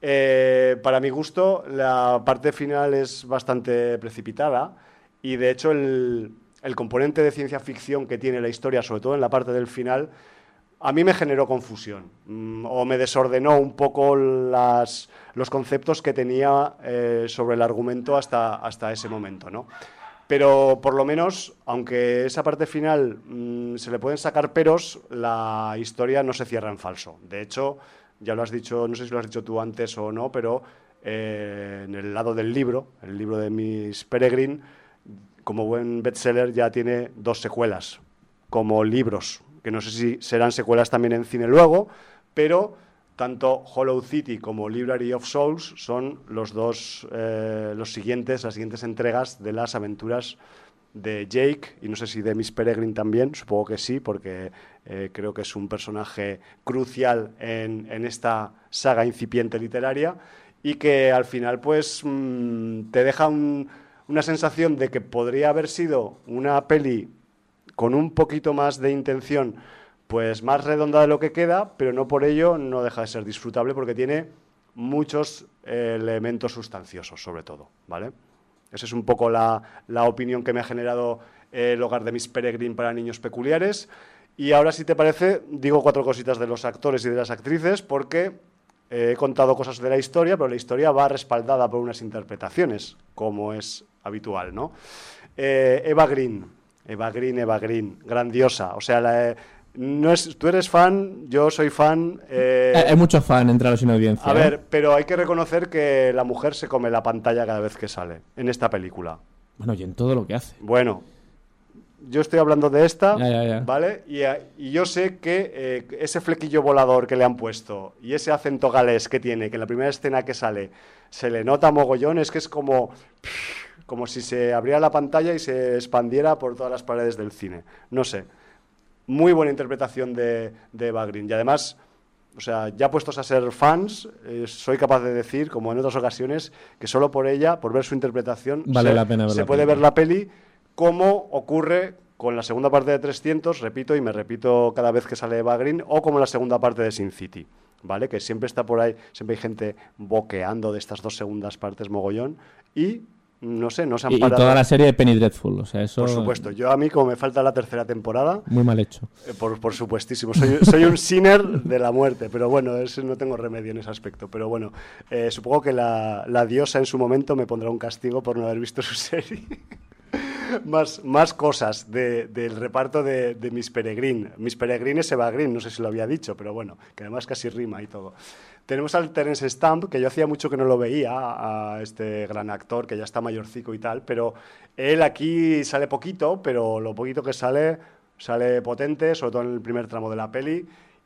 Eh, para mi gusto, la parte final es bastante precipitada y, de hecho, el, el componente de ciencia ficción que tiene la historia, sobre todo en la parte del final, a mí me generó confusión mmm, o me desordenó un poco las, los conceptos que tenía eh, sobre el argumento hasta, hasta ese momento, ¿no? Pero, por lo menos, aunque esa parte final mmm, se le pueden sacar peros, la historia no se cierra en falso. De hecho, ya lo has dicho, no sé si lo has dicho tú antes o no, pero eh, en el lado del libro, el libro de Miss Peregrine, como buen bestseller, ya tiene dos secuelas, como libros, que no sé si serán secuelas también en cine luego, pero tanto Hollow City como Library of Souls son los dos, eh, los siguientes, las siguientes entregas de las aventuras de Jake, y no sé si de Miss Peregrine también, supongo que sí, porque eh, creo que es un personaje crucial en, en esta saga incipiente literaria, y que al final pues mmm, te deja un, una sensación de que podría haber sido una peli con un poquito más de intención, pues más redonda de lo que queda, pero no por ello no deja de ser disfrutable porque tiene muchos eh, elementos sustanciosos, sobre todo, ¿vale? Esa es un poco la, la opinión que me ha generado eh, el hogar de Miss Peregrine para niños peculiares. Y ahora, si te parece, digo cuatro cositas de los actores y de las actrices, porque eh, he contado cosas de la historia, pero la historia va respaldada por unas interpretaciones, como es habitual, ¿no? Eh, Eva Green, Eva Green, Eva Green, grandiosa. O sea, la... No es, tú eres fan, yo soy fan. Eh, hay mucho fan entre los sin audiencia. A ver, ¿eh? Pero hay que reconocer que la mujer se come la pantalla cada vez que sale en esta película. Bueno, y en todo lo que hace. Bueno, yo estoy hablando de esta, ya, ya, ya. ¿vale? Y, y yo sé que eh, ese flequillo volador que le han puesto y ese acento galés que tiene, que en la primera escena que sale se le nota mogollón, es que es como, como si se abriera la pantalla y se expandiera por todas las paredes del cine. No sé. Muy buena interpretación de, de Eva Green. Y además, o sea, ya puestos a ser fans, eh, soy capaz de decir, como en otras ocasiones, que solo por ella, por ver su interpretación, vale se, la pena ver se la puede película. ver la peli, como ocurre con la segunda parte de trescientos, repito, y me repito cada vez que sale Eva Green, o como la segunda parte de Sin City, ¿vale? Que siempre está por ahí, siempre hay gente boqueando de estas dos segundas partes mogollón, y no sé, no se han y, parado. Y toda la serie de Penny Dreadful, o sea, eso... Por supuesto, yo a mí como me falta la tercera temporada... Muy mal hecho. Eh, por, por supuestísimo, soy, soy un sinner de la muerte, pero bueno, es, no tengo remedio en ese aspecto. Pero bueno, eh, supongo que la, la diosa en su momento me pondrá un castigo por no haber visto su serie. más, más cosas de, del reparto de, de Miss Peregrine. Miss Peregrine es Eva Green, no sé si lo había dicho, pero bueno, que además casi rima y todo. Tenemos al Terence Stamp, que yo hacía mucho que no lo veía, a este gran actor que ya está mayorcico y tal, pero él aquí sale poquito, pero lo poquito que sale, sale potente, sobre todo en el primer tramo de la peli,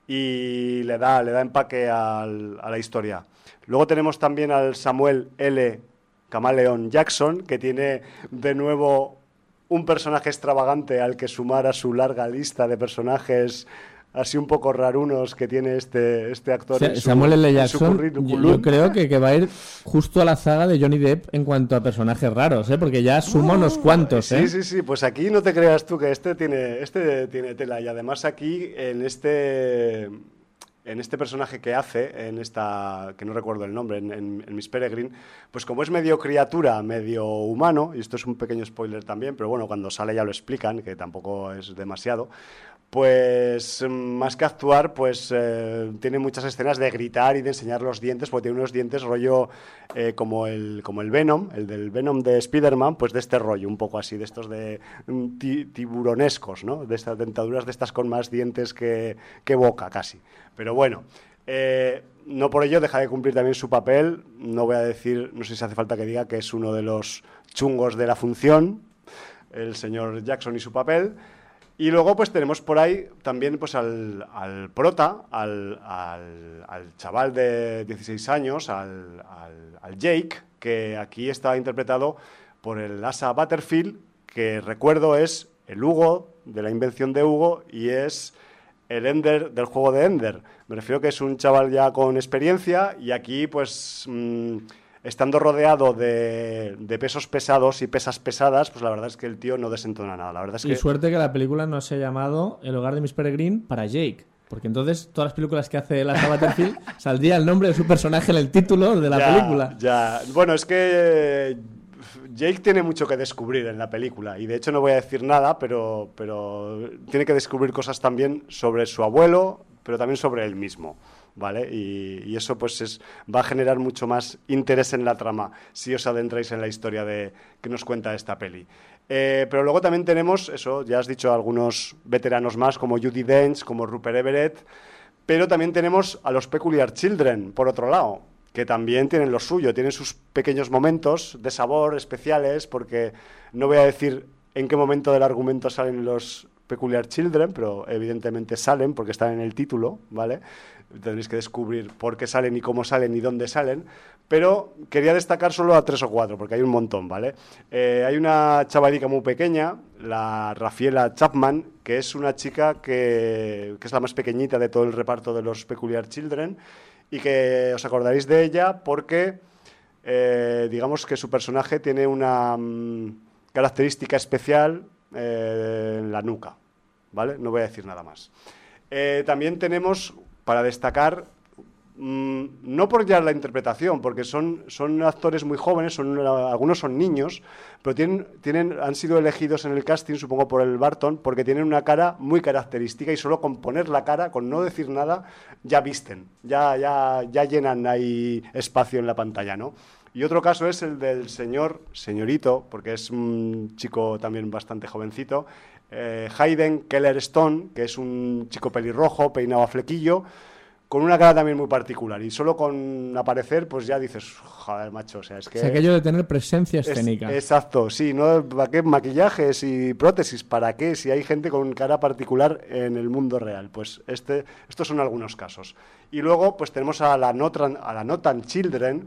y le da, le da empaque al, a la historia. Luego tenemos también al Samuel L. Camaleon Jackson, que tiene de nuevo un personaje extravagante al que sumar a su larga lista de personajes así un poco rarunos que tiene este, este actor. O sea, en su, Samuel L. en su Jackson, yo, yo creo que, que va a ir justo a la saga de Johnny Depp en cuanto a personajes raros, ¿eh? Porque ya suma uh, unos cuantos. ¿eh? Sí, sí, sí, pues aquí no te creas tú que este tiene, este tiene tela, y además aquí en este... en este personaje que hace, en esta, que no recuerdo el nombre, en, en, en Miss Peregrine, pues como es medio criatura, medio humano, y esto es un pequeño spoiler también, pero bueno, cuando sale ya lo explican, que tampoco es demasiado, pues más que actuar, pues eh, tiene muchas escenas de gritar y de enseñar los dientes, porque tiene unos dientes rollo eh, como, el, como el Venom, el del Venom de Spider-Man, pues de este rollo, un poco así, de estos de tiburonescos, ¿no? De estas dentaduras de estas con más dientes que, que boca, casi. Pero bueno, eh, no por ello deja de cumplir también su papel. No voy a decir, no sé si hace falta que diga que es uno de los chungos de la función, el señor Jackson y su papel. Y luego pues tenemos por ahí también pues al, al prota, al, al, al chaval de dieciséis años, al, al, al Jake, que aquí está interpretado por el Asa Butterfield, que recuerdo es el Hugo, de la invención de Hugo, y es el Ender del juego de Ender. Me refiero que es un chaval ya con experiencia, y aquí pues... Mmm, estando rodeado de, de pesos pesados y pesas pesadas, pues la verdad es que el tío no desentona nada. La verdad es y que... suerte que la película no se ha llamado El hogar de Miss Peregrine para Jake, porque entonces todas las películas que hace Asa Butterfield saldría el nombre de su personaje en el título de la ya, película. Ya, bueno, es que Jake tiene mucho que descubrir en la película, y de hecho no voy a decir nada, pero, pero tiene que descubrir cosas también sobre su abuelo, pero también sobre él mismo. ¿Vale? Y, y eso pues es, va a generar mucho más interés en la trama si os adentráis en la historia de, que nos cuenta esta peli. Eh, pero luego también tenemos, eso, ya has dicho, algunos veteranos más como Judi Dench, como Rupert Everett, pero también tenemos a los Peculiar Children, por otro lado, que también tienen lo suyo, tienen sus pequeños momentos de sabor especiales, porque no voy a decir en qué momento del argumento salen los Peculiar Children, pero evidentemente salen porque están en el título, ¿vale? Tendréis que descubrir por qué salen y cómo salen y dónde salen, pero quería destacar solo a tres o cuatro, porque hay un montón, ¿vale? Eh, hay una chavalica muy pequeña, la Rafaela Chapman, que es una chica que, que es la más pequeñita de todo el reparto de los Peculiar Children, y que os acordaréis de ella porque, eh, digamos que su personaje tiene una mmm, característica especial eh, en la nuca, ¿vale? No voy a decir nada más. Eh, también tenemos... para destacar, mmm, no por ya la interpretación, porque son, son actores muy jóvenes, son, algunos son niños, pero tienen, tienen, han sido elegidos en el casting, supongo por el Barton, porque tienen una cara muy característica, y solo con poner la cara, con no decir nada, ya visten, ya, ya, ya llenan ahí espacio en la pantalla, ¿no? Y otro caso es el del señor, señorito, porque es un chico también bastante jovencito, eh, Hayden Keller Stone, que es un chico pelirrojo, peinado a flequillo, con una cara también muy particular, y solo con aparecer, pues ya dices, joder, macho, o sea, es que... Es aquello de tener presencia escénica. Es, exacto, sí, ¿no? ¿Para qué maquillajes y prótesis? ¿Para qué? Si hay gente con cara particular en el mundo real. Pues este, estos son algunos casos. Y luego, pues tenemos a la Notan, a la Notan Children,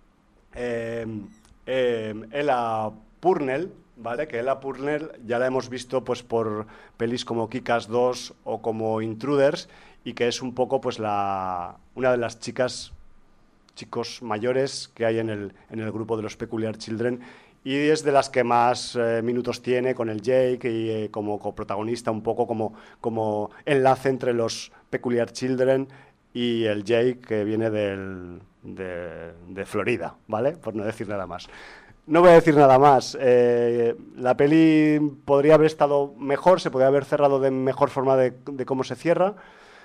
eh, eh, Ella Purnell, ¿vale? Que Ella Purnell ya la hemos visto pues por pelis como Kick-Ass dos o como Intruders, y que es un poco pues la una de las chicas chicos mayores que hay en el en el grupo de los Peculiar Children, y es de las que más eh, minutos tiene con el Jake y eh, como coprotagonista, un poco como, como enlace entre los Peculiar Children y el Jake, que viene del, de, de Florida, ¿vale? Por no decir nada más. No voy a decir nada más. Eh, la peli podría haber estado mejor, se podría haber cerrado de mejor forma de, de cómo se cierra,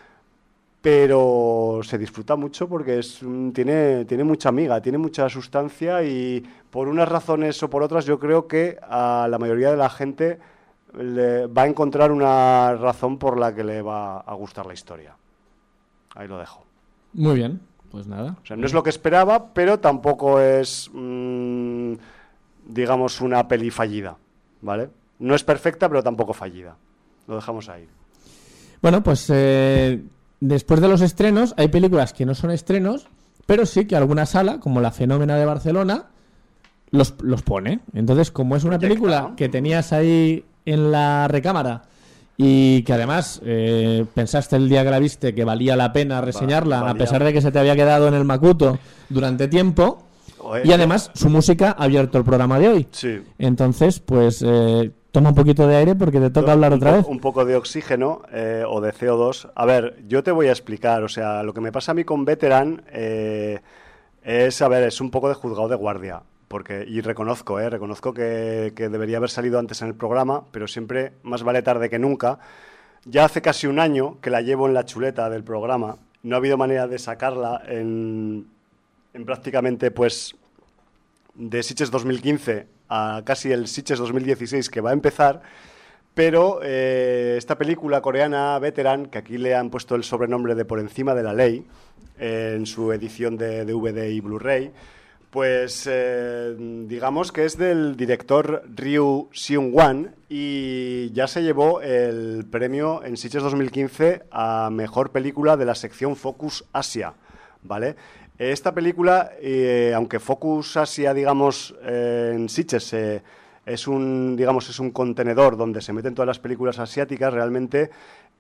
pero se disfruta mucho porque es, tiene, tiene mucha miga, tiene mucha sustancia y por unas razones o por otras yo creo que a la mayoría de la gente le va a encontrar una razón por la que le va a gustar la historia. Ahí lo dejo. Muy bien. Pues nada. O sea, no es lo que esperaba, pero tampoco es, mmm, digamos, una peli fallida, ¿vale? No es perfecta, pero tampoco fallida. Lo dejamos ahí. Bueno, pues eh, después de los estrenos, hay películas que no son estrenos, pero sí que alguna sala, como la Fenómena de Barcelona, los, los pone. Entonces, como es una película que tenías ahí en la recámara y que además eh, pensaste el día que la viste que valía la pena reseñarla, valía, a pesar de que se te había quedado en el macuto durante tiempo. Oye, y además su música ha abierto el programa de hoy. Sí. Entonces, pues eh, toma un poquito de aire porque te toca un, hablar un otra po- vez. Un poco de oxígeno eh, o de C O dos. A ver, yo te voy a explicar. O sea, lo que me pasa a mí con Veteran eh, es, a ver, es un poco de juzgado de guardia. Porque, y reconozco, eh, reconozco que, que debería haber salido antes en el programa, pero siempre más vale tarde que nunca. Ya hace casi un año que la llevo en la chuleta del programa. No ha habido manera de sacarla en, en prácticamente, pues, de Sitges dos mil quince a casi el Sitges dos mil dieciséis que va a empezar. Pero eh, esta película coreana, Veteran, que aquí le han puesto el sobrenombre de Por encima de la ley, eh, en su edición de D V D y Blu-ray, pues eh, digamos que es del director Ryu Seung-wan y ya se llevó el premio en Sitges dos mil quince a mejor película de la sección Focus Asia, ¿vale? Esta película, eh, aunque Focus Asia, digamos, eh, en Sitges eh, es un, digamos, es un contenedor donde se meten todas las películas asiáticas, realmente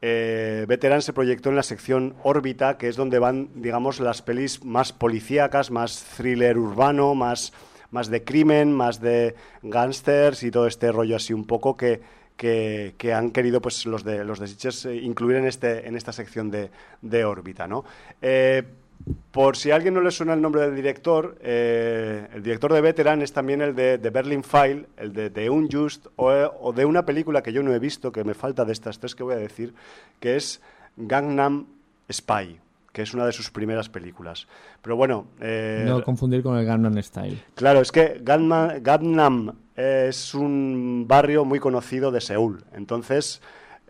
Eh, Veteran se proyectó en la sección órbita, que es donde van, digamos, las pelis más policíacas, más thriller urbano, más, más de crimen, más de gángsters y todo este rollo así un poco que, que, que han querido pues los de los de Sitges eh, incluir en este en esta sección de, de órbita, ¿no? Eh, Por si a alguien no le suena el nombre del director, eh, el director de Veteran es también el de, de Berlin File, el de The Unjust, o, o de una película que yo no he visto, que me falta de estas tres que voy a decir, que es Gangnam Spy, que es una de sus primeras películas. Pero bueno... Eh, no confundir con el Gangnam Style. Claro, es que Gangnam, Gangnam es un barrio muy conocido de Seúl, entonces...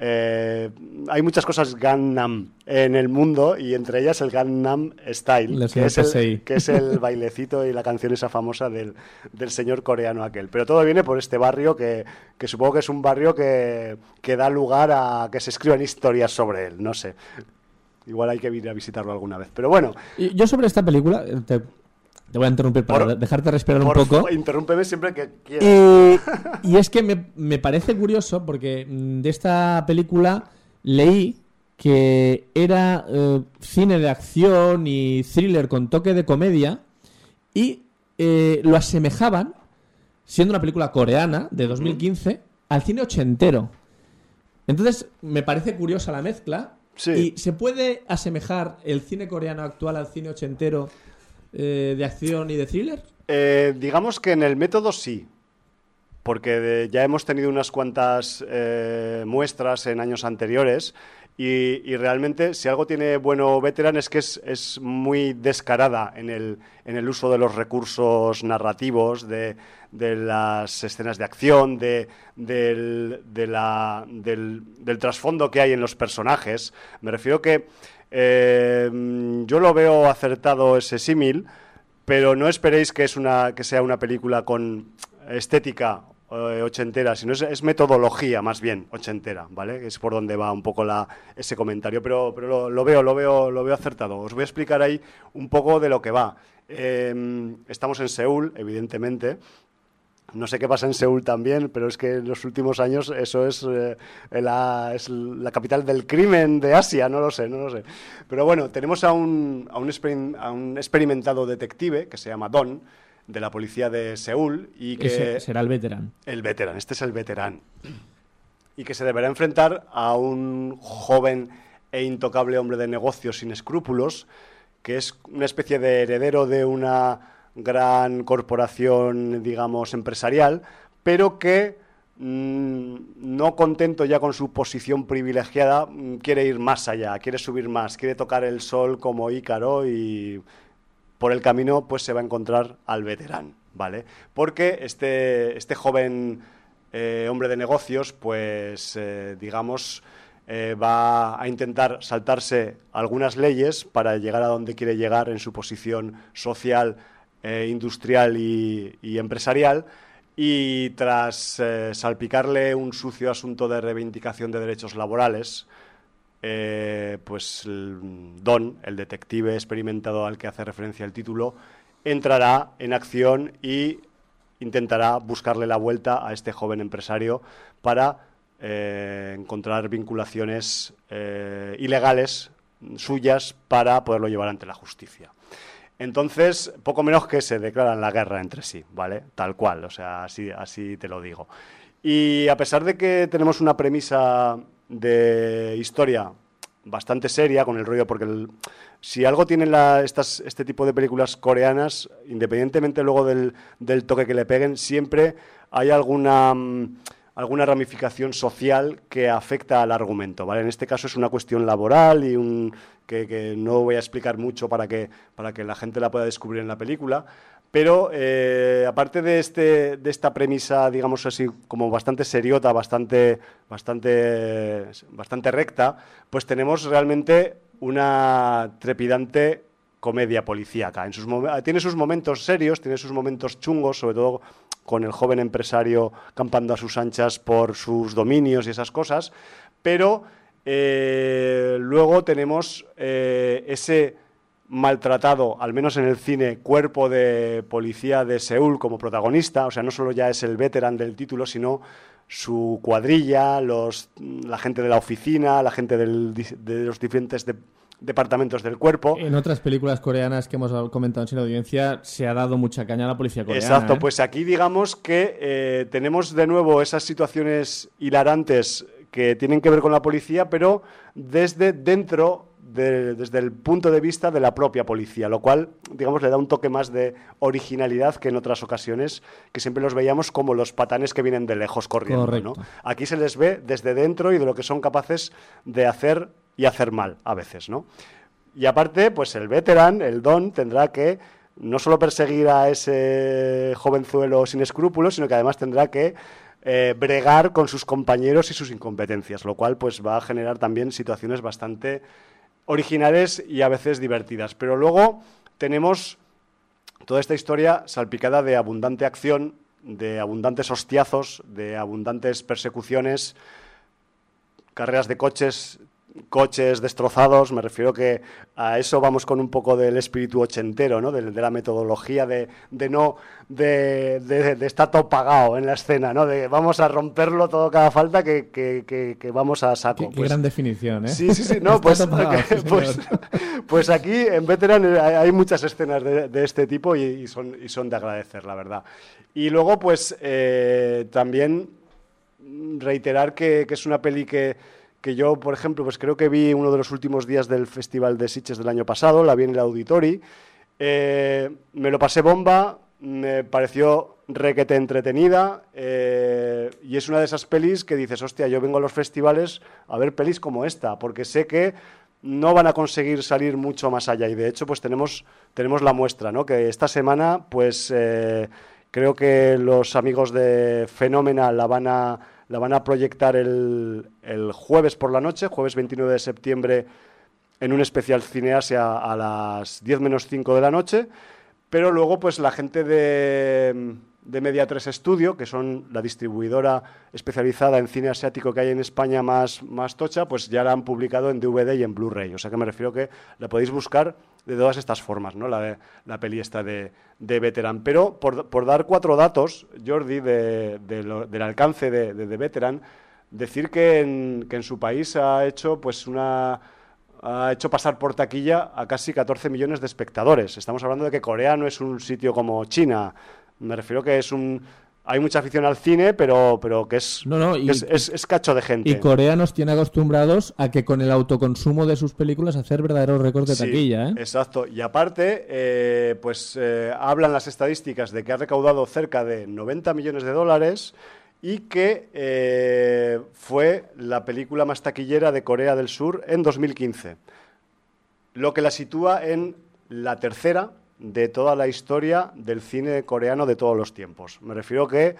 Eh, hay muchas cosas Gangnam en el mundo y entre ellas el Gangnam Style, que es el, que es el bailecito y la canción esa famosa del, del señor coreano aquel. Pero todo viene por este barrio que, que supongo que es un barrio que, que da lugar a que se escriban historias sobre él, no sé. Igual hay que ir a visitarlo alguna vez. Pero bueno. Y yo sobre esta película... Te... Te voy a interrumpir para por, dejarte respirar un poco. Por, interrúmpeme siempre que quieras. Y, y es que me, me parece curioso porque de esta película leí que era eh, cine de acción y thriller con toque de comedia y eh, lo asemejaban, siendo una película coreana de dos mil quince, uh-huh. al cine ochentero. Entonces me parece curiosa la mezcla. Sí. ¿Y se puede asemejar el cine coreano actual al cine ochentero? Eh, ¿De acción y de thriller? Eh, digamos que en el método sí, porque de, ya hemos tenido unas cuantas eh, muestras en años anteriores y, y realmente si algo tiene bueno Veteran es que es, es muy descarada en el, en el uso de los recursos narrativos, de, de las escenas de acción, de, del, de la, del, del trasfondo que hay en los personajes. Me refiero que Eh, yo lo veo acertado ese símil, pero no esperéis que es una que sea una película con estética eh, ochentera, sino es, es metodología más bien ochentera, ¿vale? Es por donde va un poco la, ese comentario, pero, pero lo, lo veo, lo veo, lo veo acertado. Os voy a explicar ahí un poco de lo que va. Eh, estamos en Seúl, evidentemente. No sé qué pasa en Seúl también, pero es que en los últimos años eso es, eh, la, es la capital del crimen de Asia, no lo sé, no lo sé. Pero bueno, tenemos a un, a un, exper- a un experimentado detective que se llama Don. de la policía de Seúl y que... Ese será el veterán. El veterán, este es el veterán. Y que se deberá enfrentar a un joven e intocable hombre de negocios sin escrúpulos, que es una especie de heredero de una gran corporación, digamos, empresarial, pero que, mmm, no contento ya con su posición privilegiada, mmm, quiere ir más allá, quiere subir más, quiere tocar el sol como Ícaro y... por el camino pues se va a encontrar al veterán, ¿vale? Porque este, este joven eh, hombre de negocios, pues eh, digamos, eh, va a intentar saltarse algunas leyes para llegar a donde quiere llegar en su posición social, eh, industrial y, y empresarial, y tras eh, salpicarle un sucio asunto de reivindicación de derechos laborales, Eh, pues Don, el detective experimentado al que hace referencia el título, entrará en acción y intentará buscarle la vuelta a este joven empresario para eh, encontrar vinculaciones eh, ilegales suyas para poderlo llevar ante la justicia. Entonces, poco menos que se declaran la guerra entre sí, ¿vale? Tal cual, o sea, así, así te lo digo. Y a pesar de que tenemos una premisa de historia bastante seria con el rollo, porque el, si algo tienen la, estas, este tipo de películas coreanas, independientemente luego del, del toque que le peguen, siempre hay alguna, alguna ramificación social que afecta al argumento, ¿vale? En este caso es una cuestión laboral y un, que, que no voy a explicar mucho para que, para que la gente la pueda descubrir en la película. Pero eh, aparte de, este, de esta premisa, digamos así, como bastante seriota, bastante, bastante, bastante recta, pues tenemos realmente una trepidante comedia policíaca. En sus tiene sus momentos serios, tiene sus momentos chungos, sobre todo con el joven empresario campando a sus anchas por sus dominios y esas cosas, pero eh, luego tenemos eh, ese... maltratado, al menos en el cine, cuerpo de policía de Seúl como protagonista, o sea, no solo ya es el veterán del título, sino su cuadrilla, los, la gente de la oficina, la gente del, de los diferentes de, departamentos del cuerpo. En otras películas coreanas que hemos comentado en Sin Audiencia se ha dado mucha caña a la policía coreana. Exacto, ¿eh? Pues aquí digamos que eh, tenemos de nuevo esas situaciones hilarantes que tienen que ver con la policía, pero desde dentro... De, desde el punto de vista de la propia policía, lo cual, digamos, le da un toque más de originalidad que en otras ocasiones, que siempre los veíamos como los patanes que vienen de lejos corriendo, ¿no? Aquí se les ve desde dentro y de lo que son capaces de hacer y hacer mal a veces, ¿no? Y aparte, pues el veterán, el Don, tendrá que no solo perseguir a ese jovenzuelo sin escrúpulos, sino que además tendrá que eh, bregar con sus compañeros y sus incompetencias, lo cual pues va a generar también situaciones bastante originales y a veces divertidas. Pero luego tenemos toda esta historia salpicada de abundante acción, de abundantes hostiazos, de abundantes persecuciones, carreras de coches, coches destrozados. Me refiero que a eso vamos con un poco del espíritu ochentero, ¿no? De, de la metodología de, de no de, de, de estar todo pagado en la escena, ¿no? De vamos a romperlo todo que haga falta, que, que, que, que vamos a saco. Qué, pues, qué gran definición, ¿eh? Sí, sí, sí. No, pues, pagado, okay, pues, pues aquí en Veteran hay muchas escenas de, de este tipo y, y, son, y son de agradecer, la verdad. Y luego, pues, eh, también reiterar que, que es una peli que que yo, por ejemplo, pues creo que vi uno de los últimos días del Festival de Sitges del año pasado, la vi en el Auditori, eh, me lo pasé bomba, me pareció requete entretenida, eh, y es una de esas pelis que dices, hostia, yo vengo a los festivales a ver pelis como esta, porque sé que no van a conseguir salir mucho más allá, y de hecho pues tenemos, tenemos la muestra, ¿no? Que esta semana pues eh, creo que los amigos de Fenómena la van a La van a proyectar el, el jueves por la noche, jueves veintinueve de septiembre, en un especial Cineasia a las diez menos cinco de la noche. Pero luego, pues la gente de, de Media tres Studio, que son la distribuidora especializada en cine asiático que hay en España más, más tocha, pues ya la han publicado en D V D y en Blu-ray. O sea que me refiero que la podéis buscar de todas estas formas, ¿no? La, de, la peli esta de, de Veteran. Pero por, por dar cuatro datos, Jordi, de, de lo, del alcance de, de, de Veteran, decir que en, que en su país ha hecho pues una, ha hecho pasar por taquilla a casi catorce millones de espectadores. Estamos hablando de que Corea no es un sitio como China. Me refiero que es un... Hay mucha afición al cine, pero, pero que, es, no, no, y, que es, es, es cacho de gente. Y Corea nos tiene acostumbrados a que con el autoconsumo de sus películas hacer verdaderos récords de sí, taquilla, ¿eh? Exacto. Y aparte, eh, pues eh, hablan las estadísticas de que ha recaudado cerca de noventa millones de dólares y que eh, fue la película más taquillera de Corea del Sur en dos mil quince. Lo que la sitúa en la tercera de toda la historia del cine coreano de todos los tiempos. Me refiero que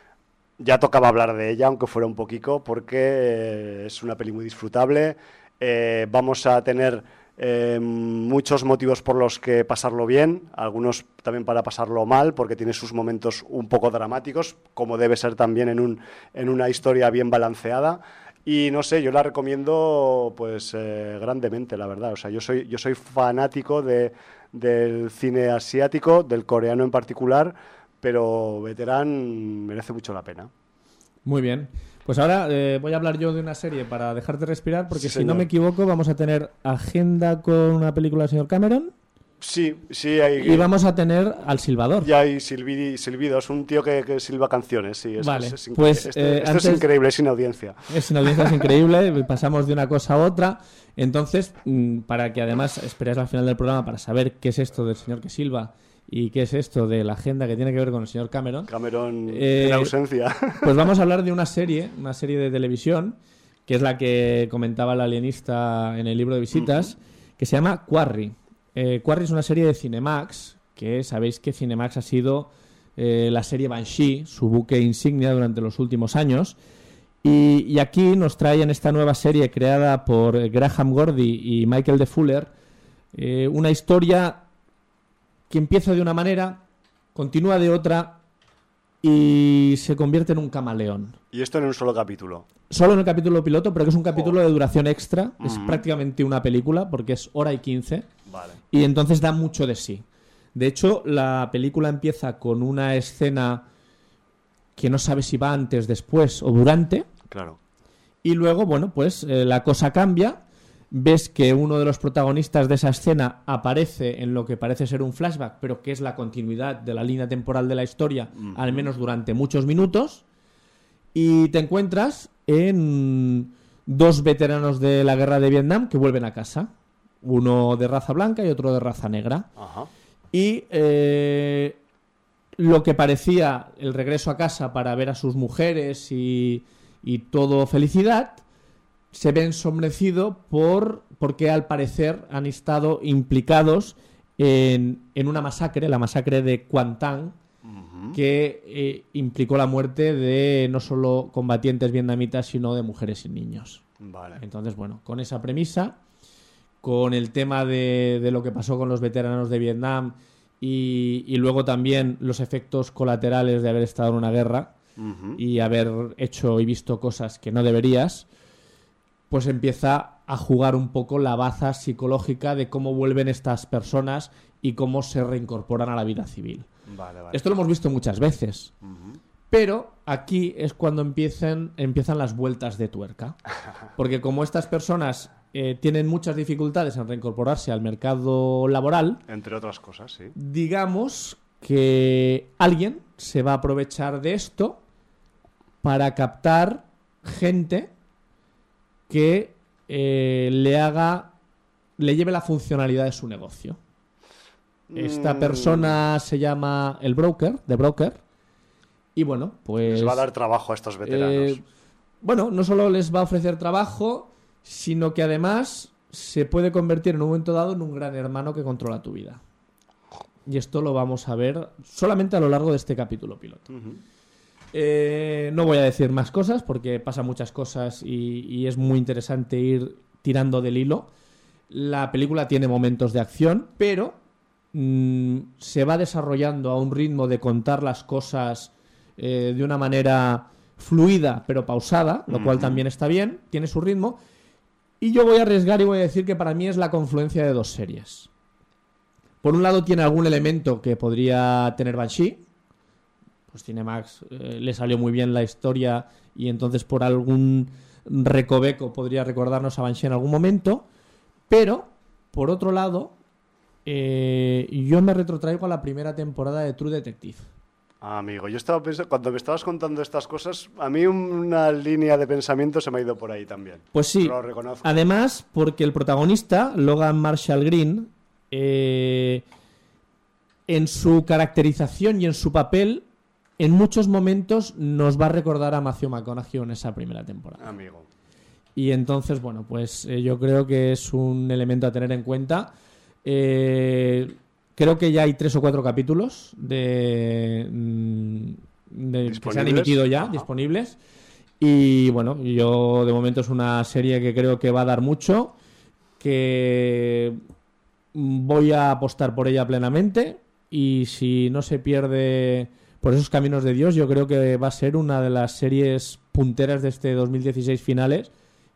ya tocaba hablar de ella, aunque fuera un poquito, porque eh, es una peli muy disfrutable. Eh, vamos a tener eh, muchos motivos por los que pasarlo bien, algunos también para pasarlo mal, porque tiene sus momentos un poco dramáticos, como debe ser también en, un, en una historia bien balanceada. Y no sé, yo la recomiendo pues eh, grandemente, la verdad. O sea, yo soy, yo soy fanático de, del cine asiático, del coreano en particular, pero Veterán merece mucho la pena. Muy bien. Pues ahora eh, voy a hablar yo de una serie para dejarte respirar, porque Sí, si señor. no me equivoco vamos a tener agenda con una película del señor Cameron. Sí, sí, hay... Y vamos a tener al silbador. Ya hay silbi- silbido, es un tío que, que silba canciones, sí. Es, Vale, es, es, pues, este, eh, esto antes- es increíble, es sin audiencia. Es una audiencia es increíble, pasamos de una cosa a otra. Entonces, mm, para que además esperéis al final del programa para saber qué es esto del señor que silba y qué es esto de la agenda que tiene que ver con el señor Cameron, Cameron Eh, en ausencia. pues vamos a hablar de una serie, una serie de televisión, que es la que comentaba el alienista en el libro de visitas, uh-huh. que se llama Quarry. Eh, Quarry es una serie de Cinemax, que sabéis que Cinemax ha sido eh, la serie Banshee, su buque insignia durante los últimos años. Y, y aquí nos traen esta nueva serie creada por Graham Gordy y Michael de Fuller, eh, una historia que empieza de una manera, continúa de otra y se convierte en un camaleón. Y esto en un solo capítulo. Solo en el capítulo piloto, pero que es un capítulo Oh. de duración extra. Es Mm. prácticamente una película porque es hora y quince. Vale. Y entonces da mucho de sí. De hecho, la película empieza con una escena que no sabe si va antes, después o durante. Claro. Y luego, bueno, pues eh, la cosa cambia. Ves que uno de los protagonistas de esa escena aparece en lo que parece ser un flashback, pero que es la continuidad de la línea temporal de la historia, Mm. al menos durante muchos minutos. Y te encuentras en dos veteranos de la guerra de Vietnam que vuelven a casa. Uno de raza blanca y otro de raza negra. Ajá. Y eh, lo que parecía el regreso a casa para ver a sus mujeres y, y todo felicidad, se ve ensombrecido por, porque al parecer han estado implicados en, en una masacre, la masacre de Quang Uh-huh. que eh, implicó la muerte de no solo combatientes vietnamitas, sino de mujeres y niños. Vale. Entonces, bueno, con esa premisa, con el tema de, de lo que pasó con los veteranos de Vietnam y, y luego también los efectos colaterales de haber estado en una guerra Uh-huh. y haber hecho y visto cosas que no deberías, pues empieza a jugar un poco la baza psicológica de cómo vuelven estas personas y cómo se reincorporan a la vida civil. Vale, vale. Esto lo hemos visto muchas veces, Uh-huh. pero aquí es cuando empiezan, empiezan las vueltas de tuerca. Porque como estas personas eh, tienen muchas dificultades en reincorporarse al mercado laboral, Entre otras cosas, sí. digamos que alguien se va a aprovechar de esto para captar gente que eh, le haga, le lleve la funcionalidad de su negocio. Esta Mm, persona se llama el broker, The Broker, y bueno, pues... Les va a dar trabajo a estos veteranos. eh, bueno, no solo les va a ofrecer trabajo, sino que además se puede convertir en un momento dado en un gran hermano que controla tu vida. Y esto lo vamos a ver solamente a lo largo de este capítulo piloto. Uh-huh. Eh, no voy a decir más cosas porque pasan muchas cosas y, y es muy interesante ir tirando del hilo. La película tiene momentos de acción, pero mmm, se va desarrollando a un ritmo de contar las cosas eh, de una manera fluida pero pausada, lo cual Ujú. también está bien, tiene su ritmo. Y yo voy a arriesgar y voy a decir que para mí es la confluencia de dos series. Por un lado tiene algún elemento que podría tener Banshee. Pues Cinemax eh, le salió muy bien la historia y entonces por algún recoveco podría recordarnos a Banshee en algún momento. Pero, por otro lado, eh, yo me retrotraigo a la primera temporada de True Detective. Ah, amigo, yo estaba pensando, cuando me estabas contando estas cosas, a mí una línea de pensamiento se me ha ido por ahí también. Pues sí, lo reconozco. Además, porque el protagonista, Logan Marshall Green, eh, en su caracterización y en su papel, en muchos momentos nos va a recordar a Matthew McConaughey en esa primera temporada. Amigo. Y entonces, bueno, pues eh, yo creo que es un elemento a tener en cuenta. Eh, creo que ya hay tres o cuatro capítulos de, de que se han emitido ya, Ajá. disponibles. Y bueno, yo de momento es una serie que creo que va a dar mucho, que voy a apostar por ella plenamente. Y si no se pierde por esos caminos de Dios, yo creo que va a ser una de las series punteras de este dos mil dieciséis finales.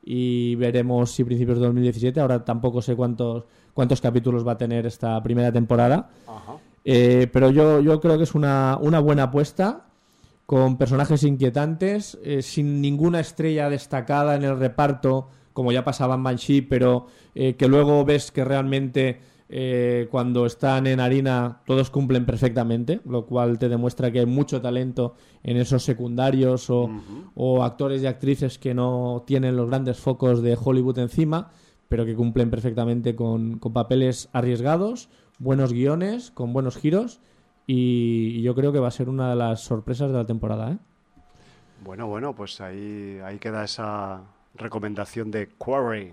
Y veremos si principios de dos mil diecisiete, ahora tampoco sé cuántos cuántos capítulos va a tener esta primera temporada. Ajá. Eh, pero yo, yo creo que es una, una buena apuesta, con personajes inquietantes, eh, sin ninguna estrella destacada en el reparto, como ya pasaba en Banshee, pero eh, que luego ves que realmente eh, cuando están en harina todos cumplen perfectamente, lo cual te demuestra que hay mucho talento en esos secundarios o, uh-huh. o actores y actrices que no tienen los grandes focos de Hollywood encima, pero que cumplen perfectamente con, con papeles arriesgados, buenos guiones, con buenos giros, y, y yo creo que va a ser una de las sorpresas de la temporada, ¿eh? Bueno, bueno, pues ahí, ahí queda esa recomendación de Quarry,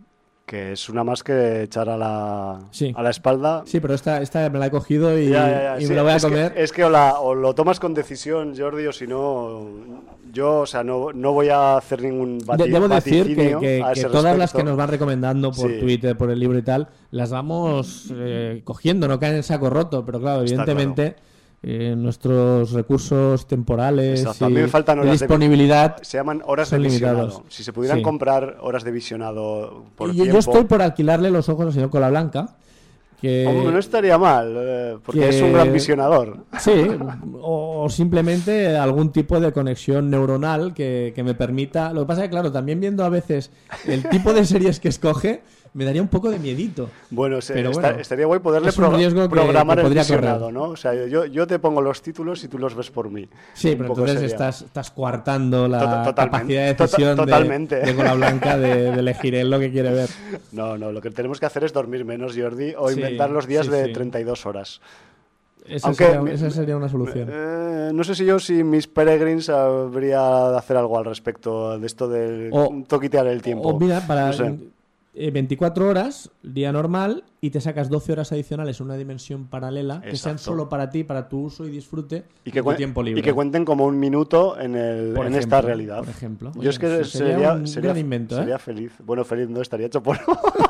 que es una más que echar a la, sí. a la espalda. Sí, pero esta, esta me la he cogido y, ya, ya, ya, y sí. me la voy a es comer. Que, es que o, la, o lo tomas con decisión, Jordi, o si no, yo, o sea, no, no voy a hacer ningún bati, Debo decir que, que, que todas respecto. Las que nos van recomendando por sí. Twitter, por el libro y tal, las vamos eh, cogiendo, no caen en saco roto, pero claro, evidentemente... Eh, nuestros recursos temporales Exacto. y a mí me faltan horas de disponibilidad de, se llaman horas son de visionado. limitados. Si se pudieran sí. comprar horas de visionado por y tiempo... yo estoy por alquilarle los ojos al señor Colablanca, que Hombre, no estaría mal, eh, porque que... es un gran visionador. Sí, o, o simplemente algún tipo de conexión neuronal que, que me permita... Lo que pasa es que, claro, también viendo a veces el tipo de series que escoge, me daría un poco de miedito. Bueno, se, Pero está, bueno, estaría guay poderle es un pro, riesgo que, programar que el visionado, correr. ¿no? O sea, yo, yo te pongo los títulos y tú los ves por mí. Sí, un pero poco entonces sería. estás, estás coartando la Totalmente, capacidad de decisión totalmente. de, de Colablanca de, de elegir él lo que quiere ver. No, no, lo que tenemos que hacer es dormir menos, Jordi, o sí, inventar los días sí, de sí. treinta y dos horas. Esa, Aunque, sería, esa sería una solución. Eh, no sé si yo, si Miss Peregrines habría de hacer algo al respecto de esto de o, toquitear el tiempo. O mira, para... No sé. veinticuatro horas, día normal, y te sacas doce horas adicionales en una dimensión paralela. Exacto. Que sean solo para ti, para tu uso y disfrute y que de tu tiempo libre. Y que cuenten como un minuto en, el, en ejemplo, esta realidad. Por ejemplo. Yo Oye, es que sería, sería, un sería, gran invento, sería ¿eh? feliz. Bueno, feliz no, estaría hecho por...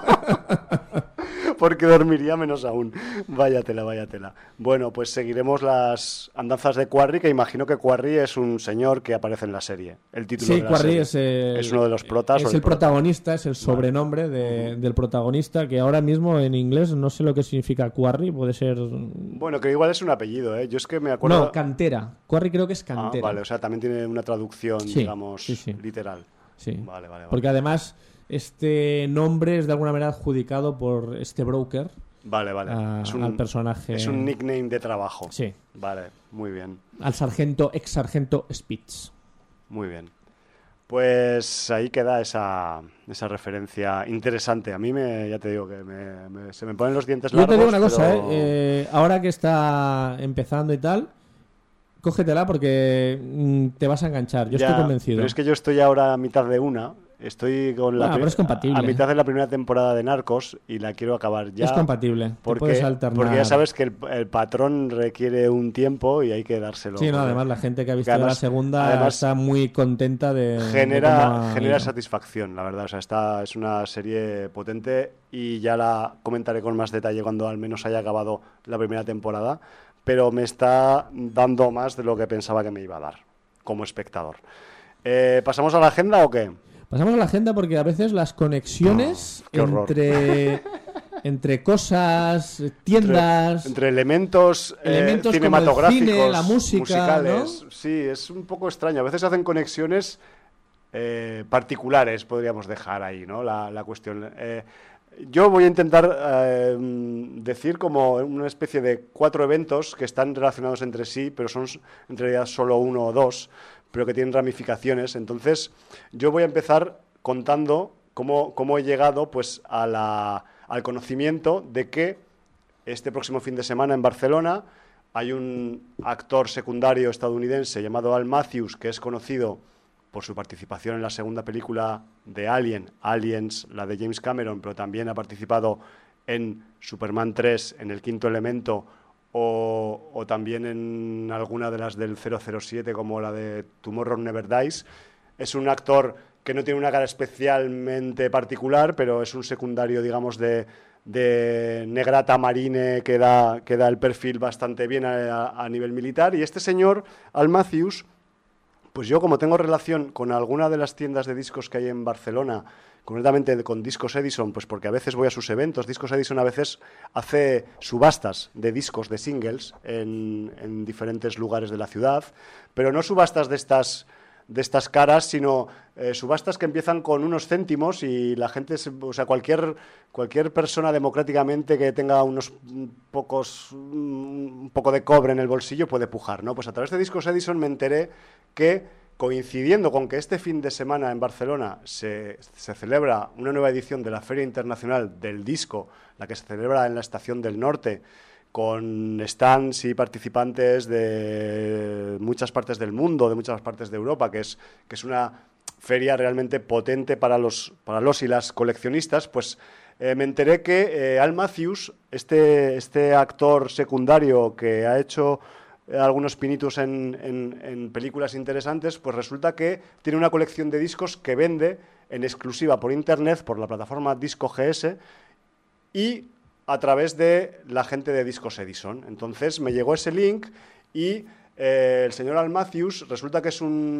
porque dormiría menos aún. Váyatela, váyatela. Bueno, pues seguiremos las andanzas de Quarry, que imagino que Quarry es un señor que aparece en la serie. El título sí, de la Quarry serie. Es, el, es uno de los protas. Es o el, el prota. protagonista, es el sobrenombre de, del protagonista, que ahora mismo en inglés no sé lo que significa Quarry, puede ser... Bueno, que igual es un apellido, ¿eh? Yo es que me acuerdo... No, cantera. Quarry creo que es cantera. Ah, vale, o sea, también tiene una traducción, sí, digamos, sí, sí. literal. Sí, vale, vale, vale. Porque además este nombre es de alguna manera adjudicado por este broker. Vale, vale. A, es un, al personaje. Es un nickname de trabajo. Sí. Vale, muy bien. Al sargento, ex sargento Spitz. Muy bien. Pues ahí queda esa, esa referencia interesante. A mí, me, ya te digo, que me, me, se me ponen los dientes largos. Yo te digo una pero... cosa, ¿eh? Eh, ahora que está empezando y tal, cógetela porque mm, te vas a enganchar. Yo ya, estoy convencido. Pero es que yo estoy ahora a mitad de una. Estoy con la ah, pero es compatible. a mitad de la primera temporada de Narcos y la quiero acabar ya. Es compatible. Porque, puedes alternar. porque ya sabes que el, el patrón requiere un tiempo y hay que dárselo. Sí, no, porque, además la gente que ha visto además, la segunda además, está muy contenta de... Genera, de genera satisfacción, la verdad. O sea, está, es una serie potente y ya la comentaré con más detalle cuando al menos haya acabado la primera temporada, pero me está dando más de lo que pensaba que me iba a dar como espectador. Eh, ¿Pasamos a la agenda o qué? Pasamos a la agenda porque a veces las conexiones oh, entre, entre cosas, tiendas... Entre, entre elementos, elementos eh, cinematográficos, como el cine, la música, musicales. ¿no? Sí, es un poco extraño. A veces hacen conexiones eh, particulares, podríamos dejar ahí, ¿no? La, la cuestión... Eh, Yo voy a intentar eh, decir como una especie de cuatro eventos que están relacionados entre sí, pero son en realidad solo uno o dos, pero que tienen ramificaciones. Entonces, yo voy a empezar contando cómo, cómo he llegado pues, a la, al conocimiento de que este próximo fin de semana en Barcelona hay un actor secundario estadounidense llamado Al Matthews, que es conocido por su participación en la segunda película de Alien, Aliens, la de James Cameron, pero también ha participado en Superman tres, en El Quinto Elemento, o, o también en alguna de las del cero cero siete, como la de Tomorrow Never Dies. Es un actor que no tiene una cara especialmente particular, pero es un secundario, digamos, de, de negrata marine que da, que da el perfil bastante bien a, a nivel militar. Y este señor, Al Matthews, pues yo, como tengo relación con alguna de las tiendas de discos que hay en Barcelona, concretamente con Discos Edison, pues porque a veces voy a sus eventos. Discos Edison a veces hace subastas de discos, de singles, en, en diferentes lugares de la ciudad, pero no subastas de estas, de estas caras, sino eh, subastas que empiezan con unos céntimos y la gente, se, o sea, cualquier, cualquier persona democráticamente que tenga unos pocos, un poco de cobre en el bolsillo puede pujar, ¿no? Pues a través de Discos Edison me enteré que, coincidiendo con que este fin de semana en Barcelona se, se celebra una nueva edición de la Feria Internacional del Disco, la que se celebra en la Estación del Norte, con stands y participantes de muchas partes del mundo, de muchas partes de Europa, que es, que es una feria realmente potente para los, para los y las coleccionistas, pues eh, me enteré que eh, Al Matthews, este, este actor secundario que ha hecho algunos pinitos en, en, en películas interesantes, pues resulta que tiene una colección de discos que vende en exclusiva por internet, por la plataforma Disco G S y a través de la gente de Discos Edison. Entonces me llegó ese link y eh, el señor Al Matthews resulta que es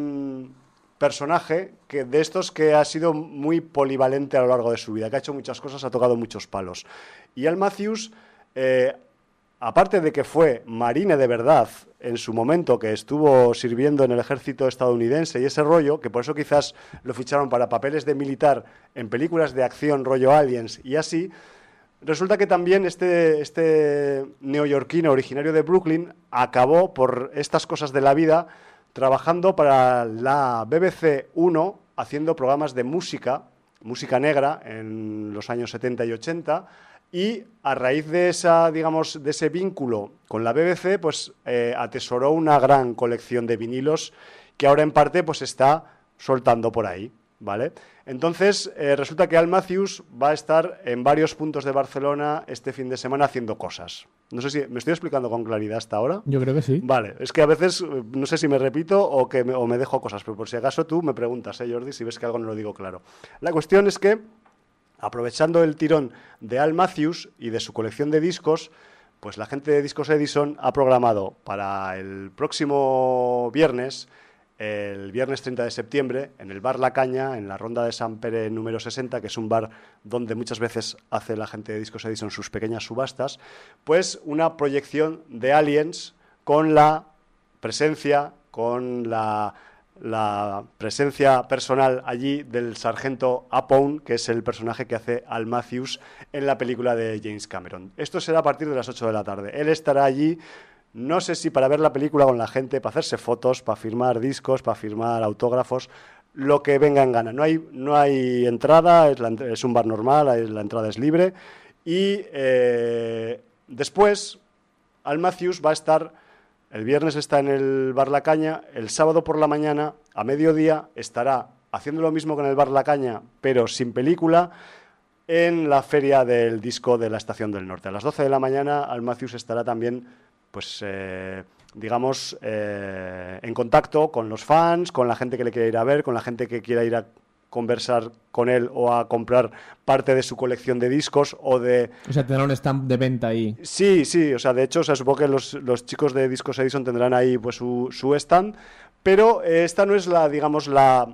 un personaje que, de estos que ha sido muy polivalente a lo largo de su vida, que ha hecho muchas cosas, ha tocado muchos palos. Y Al Matthews, eh, aparte de que fue marine de verdad en su momento, que estuvo sirviendo en el ejército estadounidense y ese rollo, que por eso quizás lo ficharon para papeles de militar en películas de acción rollo Aliens y así, resulta que también este, este neoyorquino originario de Brooklyn acabó, por estas cosas de la vida, trabajando para la B B C uno, haciendo programas de música, música negra, en los años setenta y ochenta, y a raíz de esa, digamos, de ese vínculo con la B B C, pues eh, atesoró una gran colección de vinilos que ahora en parte pues está soltando por ahí, ¿vale? Entonces eh, resulta que Al Matthews va a estar en varios puntos de Barcelona este fin de semana haciendo cosas. No sé si me estoy explicando con claridad hasta ahora. Yo creo que sí. Vale, es que a veces no sé si me repito o que me, o me dejo cosas, pero por si acaso tú me preguntas, ¿eh, Jordi? Si ves que algo no lo digo claro. La cuestión es que, aprovechando el tirón de Al Matthews y de su colección de discos, pues la gente de Discos Edison ha programado para el próximo viernes, el viernes treinta de septiembre, en el bar La Caña, en la Ronda de San Pere número sesenta, que es un bar donde muchas veces hace la gente de Discos Edison sus pequeñas subastas, pues una proyección de Aliens con la presencia, con la... la presencia personal allí del sargento Apone, que es el personaje que hace Al Matthews en la película de James Cameron. Esto será a partir de las ocho de la tarde. Él estará allí, no sé si para ver la película con la gente, para hacerse fotos, para firmar discos, para firmar autógrafos, lo que venga en gana. No hay, no hay entrada, es, la, es un bar normal, la entrada es libre. Y eh, después Al Matthews va a estar... El viernes está en el Bar La Caña, el sábado por la mañana, a mediodía, estará haciendo lo mismo que en el Bar La Caña, pero sin película, en la Feria del Disco de la Estación del Norte. A las doce de la mañana, Al Matthews estará también, pues, eh, digamos, eh, en contacto con los fans, con la gente que le quiera ir a ver, con la gente que quiera ir a conversar con él o a comprar parte de su colección de discos o de... O sea, tendrá un stand de venta ahí. Sí, sí, o sea, de hecho, o sea, supongo que los, los chicos de Discos Edison tendrán ahí pues su, su stand, pero eh, esta no es la, digamos, la,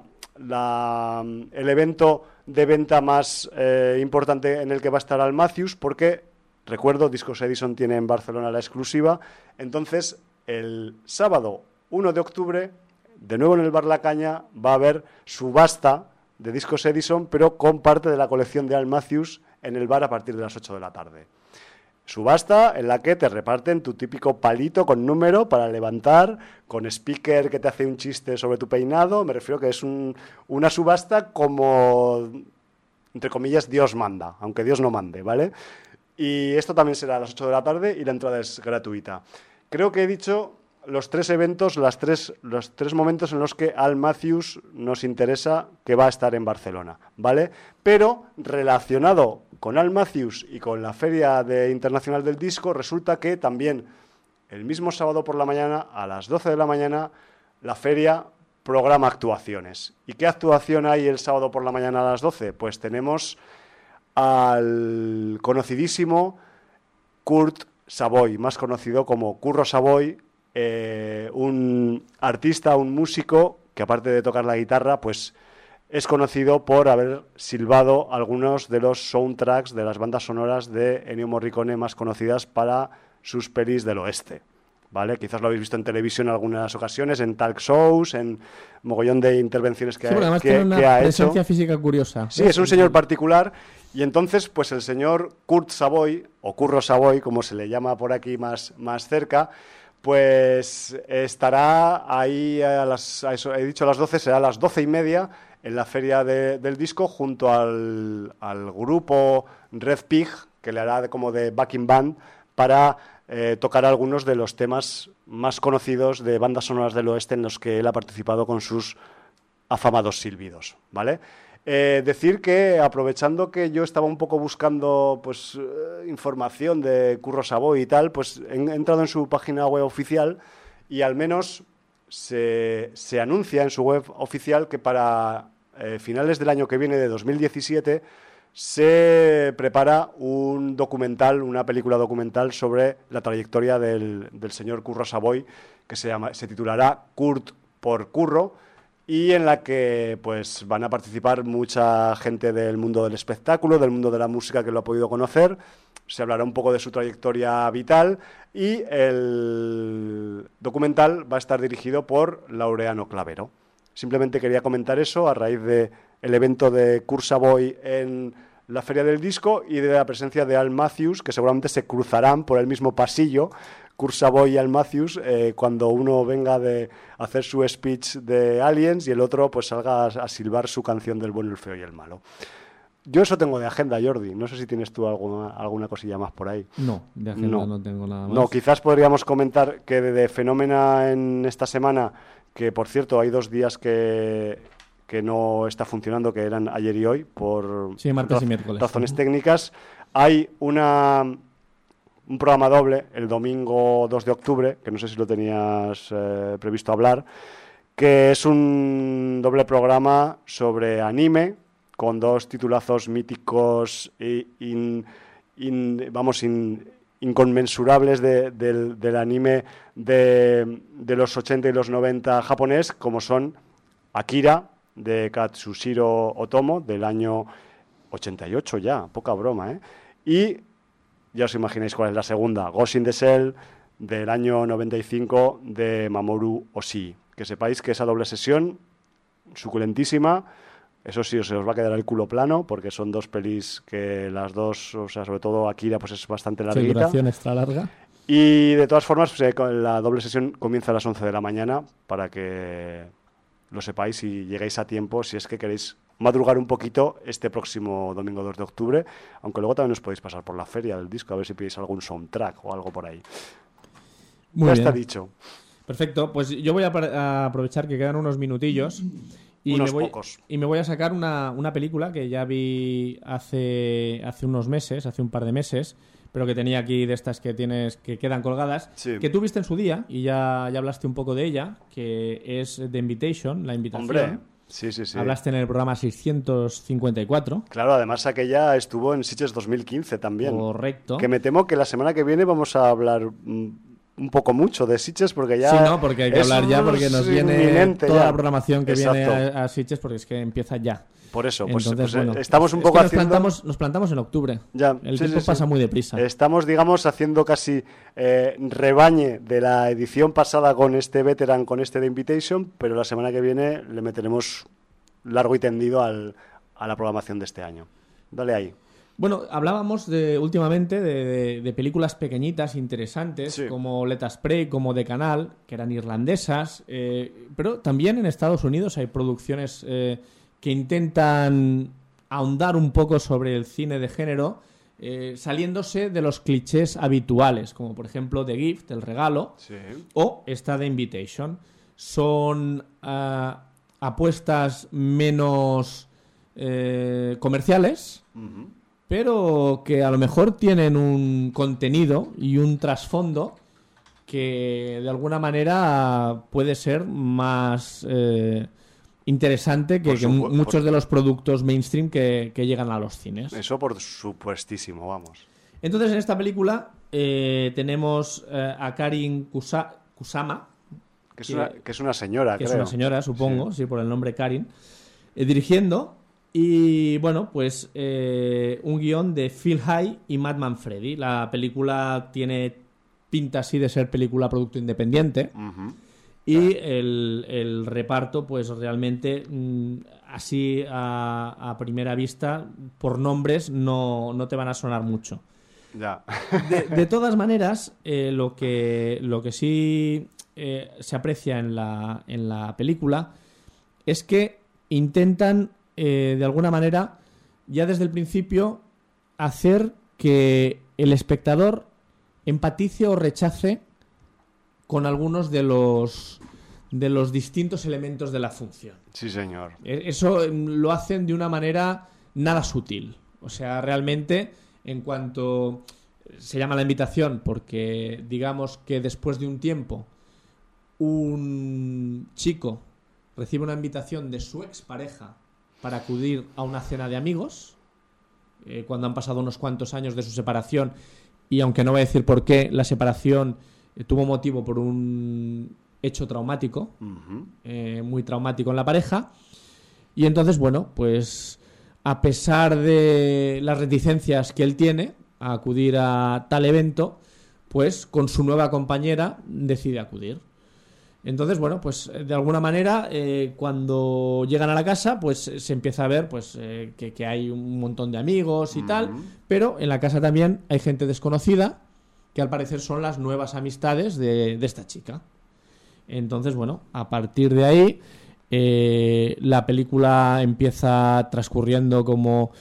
la el evento de venta más eh, importante en el que va a estar Al Matthews, porque, recuerdo, Discos Edison tiene en Barcelona la exclusiva. Entonces, el sábado uno de octubre, de nuevo en el Bar La Caña, va a haber subasta de Discos Edison, pero con parte de la colección de Al Matthews en el bar a partir de las ocho de la tarde. Subasta en la que te reparten tu típico palito con número para levantar, con speaker que te hace un chiste sobre tu peinado. Me refiero que es un, una subasta como, entre comillas, Dios manda, aunque Dios no mande, ¿vale? Y esto también será a las ocho de la tarde y la entrada es gratuita. Creo que he dicho los tres eventos, las tres, los tres momentos en los que Al Matthews nos interesa que va a estar en Barcelona, ¿vale? Pero relacionado con Al Matthews y con la Feria de Internacional del Disco, resulta que también el mismo sábado por la mañana, a las doce de la mañana, la feria programa actuaciones. ¿Y qué actuación hay el sábado por la mañana a las doce? Pues tenemos al conocidísimo Kurt Savoy, más conocido como Curro Savoy, eh, un artista, un músico que aparte de tocar la guitarra, pues es conocido por haber silbado algunos de los soundtracks de las bandas sonoras de Ennio Morricone más conocidas para sus pelis del oeste, ¿vale? Quizás lo habéis visto en televisión en algunas ocasiones, en talk shows, en mogollón de intervenciones que, sí, ha, además que, tiene una que ha presencia hecho. física curiosa. Sí, es un señor particular y entonces pues el señor Kurt Savoy, o Curro Savoy, como se le llama por aquí más, más cerca, pues estará ahí a las, a eso, he dicho a las doce, será a las doce y media en la Feria de, del Disco junto al, al grupo Red Pig, que le hará de, como de backing band para eh, tocar algunos de los temas más conocidos de bandas sonoras del oeste en los que él ha participado con sus afamados silbidos, ¿vale? Eh, decir que, aprovechando que yo estaba un poco buscando pues eh, información de Curro Savoy y tal, pues he entrado en su página web oficial y al menos se, se anuncia en su web oficial que para eh, finales del año que viene, de dos mil diecisiete, se prepara un documental, una película documental sobre la trayectoria del, del señor Curro Savoy, que se llama, se titulará Kurt por Curro, y en la que pues van a participar mucha gente del mundo del espectáculo, del mundo de la música que lo ha podido conocer. Se hablará un poco de su trayectoria vital y el documental va a estar dirigido por Laureano Clavero. Simplemente quería comentar eso a raíz del evento de Kurt Savoy en la Feria del Disco y de la presencia de Al Matthews, que seguramente se cruzarán por el mismo pasillo, Kurt Savoy y Al Matthews, eh, cuando uno venga de hacer su speech de Aliens y el otro pues salga a, a silbar su canción del bueno, el feo y el malo. Yo eso tengo de agenda, Jordi. No sé si tienes tú alguna, alguna cosilla más por ahí. No, de agenda no, no tengo nada más. No, quizás podríamos comentar que de, de Fenómena en esta semana, que por cierto hay dos días que, que no está funcionando, que eran ayer y hoy, por sí, martes raz- y miércoles. razones técnicas. Hay una... un programa doble el domingo dos de octubre, que no sé si lo tenías eh, previsto hablar, que es un doble programa sobre anime, con dos titulazos míticos e in, in, vamos, in, inconmensurables de, del, del anime de, de los ochenta y los noventa japonés, como son Akira, de Katsushiro Otomo, del año ochenta y ocho ya, poca broma, ¿eh? Y ya os imagináis cuál es la segunda, Ghost in the Shell, del año noventa y cinco, de Mamoru Oshii. Que sepáis que esa doble sesión, suculentísima, eso sí, se os va a quedar el culo plano, porque son dos pelis que las dos, o sea, sobre todo Akira, pues es bastante larguita. Sí, duración extra larga. Y de todas formas, pues, eh, la doble sesión comienza a las once de la mañana, para que lo sepáis y lleguéis a tiempo, si es que queréis madrugar un poquito este próximo domingo dos de octubre, aunque luego también os podéis pasar por la Feria del Disco a ver si pilláis algún soundtrack o algo por ahí. Muy ya bien. está dicho. Perfecto, pues yo voy a, a aprovechar que quedan unos minutillos y, Unos me, voy, pocos. y me voy a sacar una, una película que ya vi hace, hace unos meses, hace un par de meses, pero que tenía aquí de estas que tienes que quedan colgadas, Sí. que tú viste en su día y ya, ya hablaste un poco de ella, que es The Invitation, La Invitación. Hombre, sí, sí, sí. Hablaste en el programa seiscientos cincuenta y cuatro. Claro, además aquella estuvo en Sitges dos mil quince también. Correcto. Que me temo que la semana que viene vamos a hablar mm, un poco mucho de Sitges, porque ya... Sí, no, porque hay que es hablar ya, porque nos viene inminente toda ya. la programación que Exacto. viene a, a Sitges, porque es que empieza ya. Por eso, pues, Entonces, pues, bueno, estamos un es poco que nos haciendo... plantamos, nos plantamos en octubre. Ya, El sí, tiempo sí, sí. pasa muy deprisa. Estamos, digamos, haciendo casi eh, rebañe de la edición pasada con este Veteran, con este The Invitation, pero la semana que viene le meteremos largo y tendido al, a la programación de este año. Dale ahí. Bueno, hablábamos de, últimamente de, de, de películas pequeñitas, interesantes, sí. como Let Us Pray, como The Canal, que eran irlandesas, eh, pero también en Estados Unidos hay producciones eh, que intentan ahondar un poco sobre el cine de género, eh, saliéndose de los clichés habituales, como por ejemplo The Gift, El Regalo, sí. o esta The Invitation. Son uh, apuestas menos eh, comerciales, uh-huh. pero que a lo mejor tienen un contenido y un trasfondo que de alguna manera puede ser más eh, interesante que, que muchos por... de los productos mainstream que, que llegan a los cines. Eso por supuestísimo, vamos. Entonces en esta película eh, tenemos eh, a Karin Kusa- Kusama, que es, que, una, que es una señora, que creo. es una señora, supongo, sí, sí por el nombre Karin, eh, dirigiendo. Y bueno, pues eh, un guión de Phil Hay y Matt Manfredi. La película tiene pinta así de ser película producto independiente. Uh-huh. Y el, el reparto, pues realmente, mmm, así a, a primera vista, por nombres, no, no te van a sonar mucho. Ya. De, de todas maneras, eh, lo, que, lo que sí eh, se aprecia en la, en la película es que intentan, eh, de alguna manera, ya desde el principio, hacer que el espectador empatice o rechace con algunos de los de los distintos elementos de la función. Sí, señor. Eso lo hacen de una manera nada sutil. O sea, realmente, en cuanto se llama La Invitación, porque digamos que después de un tiempo un chico recibe una invitación de su expareja para acudir a una cena de amigos, eh, cuando han pasado unos cuantos años de su separación, y aunque no voy a decir por qué, la separación eh, tuvo motivo por un hecho traumático, uh-huh. eh, muy traumático en la pareja, y entonces, bueno, pues a pesar de las reticencias que él tiene a acudir a tal evento, pues con su nueva compañera decide acudir. Entonces, bueno, pues de alguna manera, eh, cuando llegan a la casa, pues se empieza a ver pues eh, que, que hay un montón de amigos y uh-huh. tal, pero en la casa también hay gente desconocida que al parecer son las nuevas amistades de, de esta chica. Entonces, bueno, a partir de ahí, eh, la película empieza transcurriendo como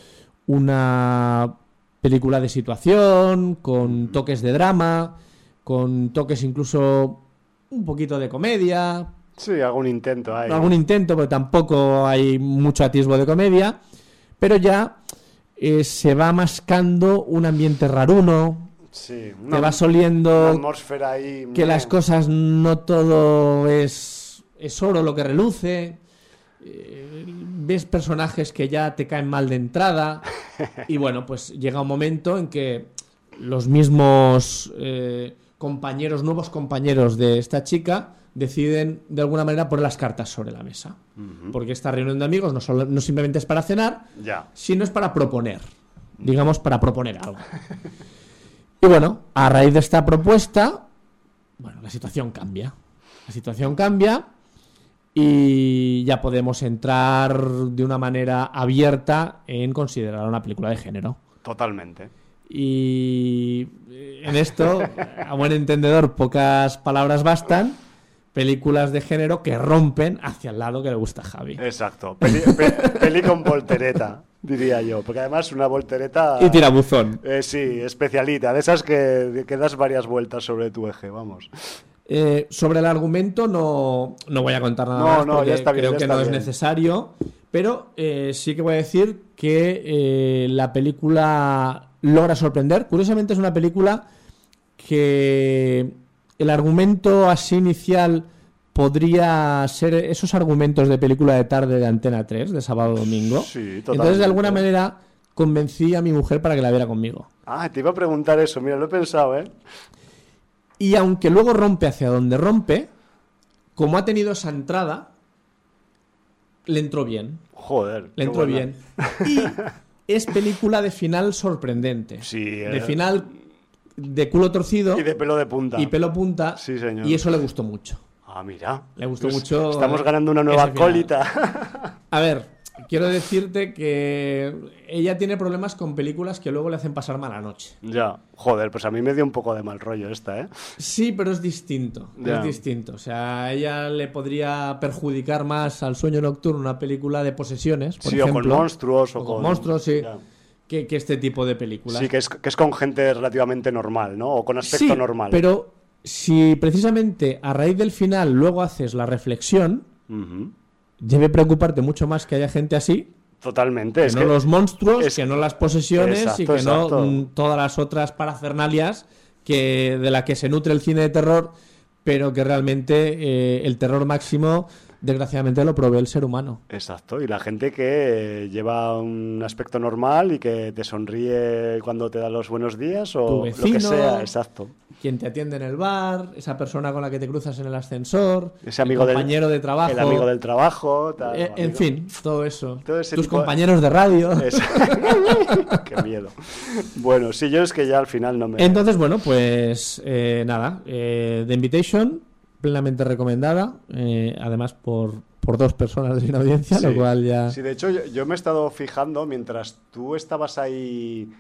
una película de situación, con toques de drama, con toques incluso un poquito de comedia. Sí, algún intento hay. Algún intento, pero tampoco hay mucho atisbo de comedia. Pero ya eh, se va mascando un ambiente raruno. Sí, una, te vas oliendo una atmósfera ahí, que las cosas no todo es, es oro lo que reluce. Eh, ves personajes que ya te caen mal de entrada. Y bueno, pues llega un momento en que los mismos eh, compañeros, nuevos compañeros de esta chica deciden de alguna manera poner las cartas sobre la mesa. Uh-huh. Porque esta reunión de amigos no, solo, no simplemente es para cenar, ya. sino es para proponer. Digamos, para proponer algo. Y bueno, a raíz de esta propuesta, bueno, la situación cambia. La situación cambia y ya podemos entrar de una manera abierta en considerar una película de género. Totalmente. Y en esto, a buen entendedor, pocas palabras bastan. Películas de género que rompen hacia el lado que le gusta a Javi. Exacto. Peli, pe, peli con voltereta, diría yo. Porque además una voltereta... Y tirabuzón. Eh, sí, especialita. De esas que, que das varias vueltas sobre tu eje, vamos. Eh, sobre el argumento no, no voy a contar nada no, más no, porque ya está bien, creo ya que está no bien. Es necesario. Pero eh, sí que voy a decir que eh, la película logra sorprender. Curiosamente es una película que... El argumento así inicial podría ser esos argumentos de película de tarde de Antena tres, de sábado domingo. Sí, totalmente. Entonces, de alguna manera, convencí a mi mujer para que la viera conmigo. Ah, te iba a preguntar eso. Mira, lo he pensado, ¿eh? Y aunque luego rompe hacia donde rompe, como ha tenido esa entrada, le entró bien. Joder. Le entró bien. Y es película de final sorprendente. Sí. Eh... De final... de culo torcido y de pelo de punta y pelo punta sí, señor. Y eso le gustó mucho. Ah, mira, le gustó pues mucho. Estamos ganando una nueva colita. A ver, quiero decirte que ella tiene problemas con películas que luego le hacen pasar mala noche. Ya, joder, pues a mí me dio un poco de mal rollo esta, ¿eh? Sí, pero es distinto, Ya. es distinto. O sea, a ella le podría perjudicar más al sueño nocturno una película de posesiones, por Sí, ejemplo. o con monstruos, o, o con con... monstruos, sí. Ya. Que, que este tipo de películas. Sí, que es, que es con gente relativamente normal, ¿no? O con aspecto Sí, normal. pero si precisamente a raíz del final luego haces la reflexión, Ujú. debe preocuparte mucho más que haya gente así, Totalmente. que Es no que los monstruos, es- que no las posesiones Exacto, y que exacto. no mm, todas las otras parafernalias que, de la que se nutre el cine de terror, pero que realmente eh, el terror máximo, desgraciadamente, lo provee el ser humano. Exacto, y la gente que eh, lleva un aspecto normal y que te sonríe cuando te da los buenos días o Tu lo que vecino, sea, exacto. Quien te atiende en el bar, esa persona con la que te cruzas en el ascascensor, Ese amigo el del- compañero de trabajo, El amigo del trabajo, tal, eh, en amigo- fin, todo eso. Todo ese Tus tipo de- compañeros de radio. Es- Qué miedo. Bueno, sí, yo es que ya al final no me... Entonces, bueno, pues eh, nada, eh, The Invitation, plenamente recomendada, eh, además por, por dos personas de sin audiencia, Sí. lo cual ya... Sí, de hecho yo, yo me he estado fijando mientras tú estabas ahí,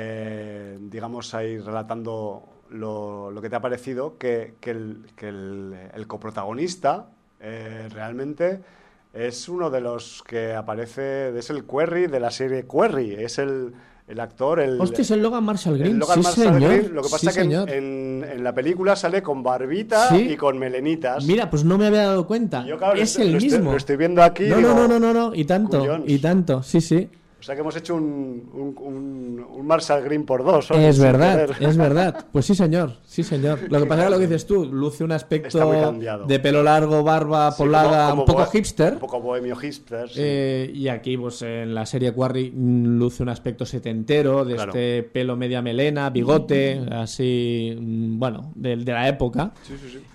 eh, digamos, ahí relatando lo, lo que te ha parecido, que, que el, que el, el coprotagonista eh, realmente es uno de los que aparece, es el Querry de la serie Querry, es el, el actor, el... Hostia, es el Logan Marshall Green. el Logan Sí, Marshall señor. Green. Lo que pasa Sí, es que en, señor. en- en la película sale con barbita Sí. y con melenitas. Mira, pues no me había dado cuenta. Y yo, claro, lo es estoy- el lo estoy- mismo. lo estoy viendo aquí y No, digo, no, no, no, no, y tanto, cuyons. y tanto, sí, sí. O sea que hemos hecho un, un, un- un Marshall Green por dos. oye, Es sin verdad, querer. es verdad. Pues sí, señor, sí, señor. Lo que pasa es que lo que dices tú, luce un Está aspecto muy cambiado. de pelo largo, barba Sí, poblada, como- un como poco bohe- hipster. Un poco bohemio hipster, sí. Eh, y aquí, pues en la serie Quarry mm, luce un aspecto setentero, de Claro. este pelo media melena, bigote, así, mm, bueno, de, de la época. Sí, sí, sí.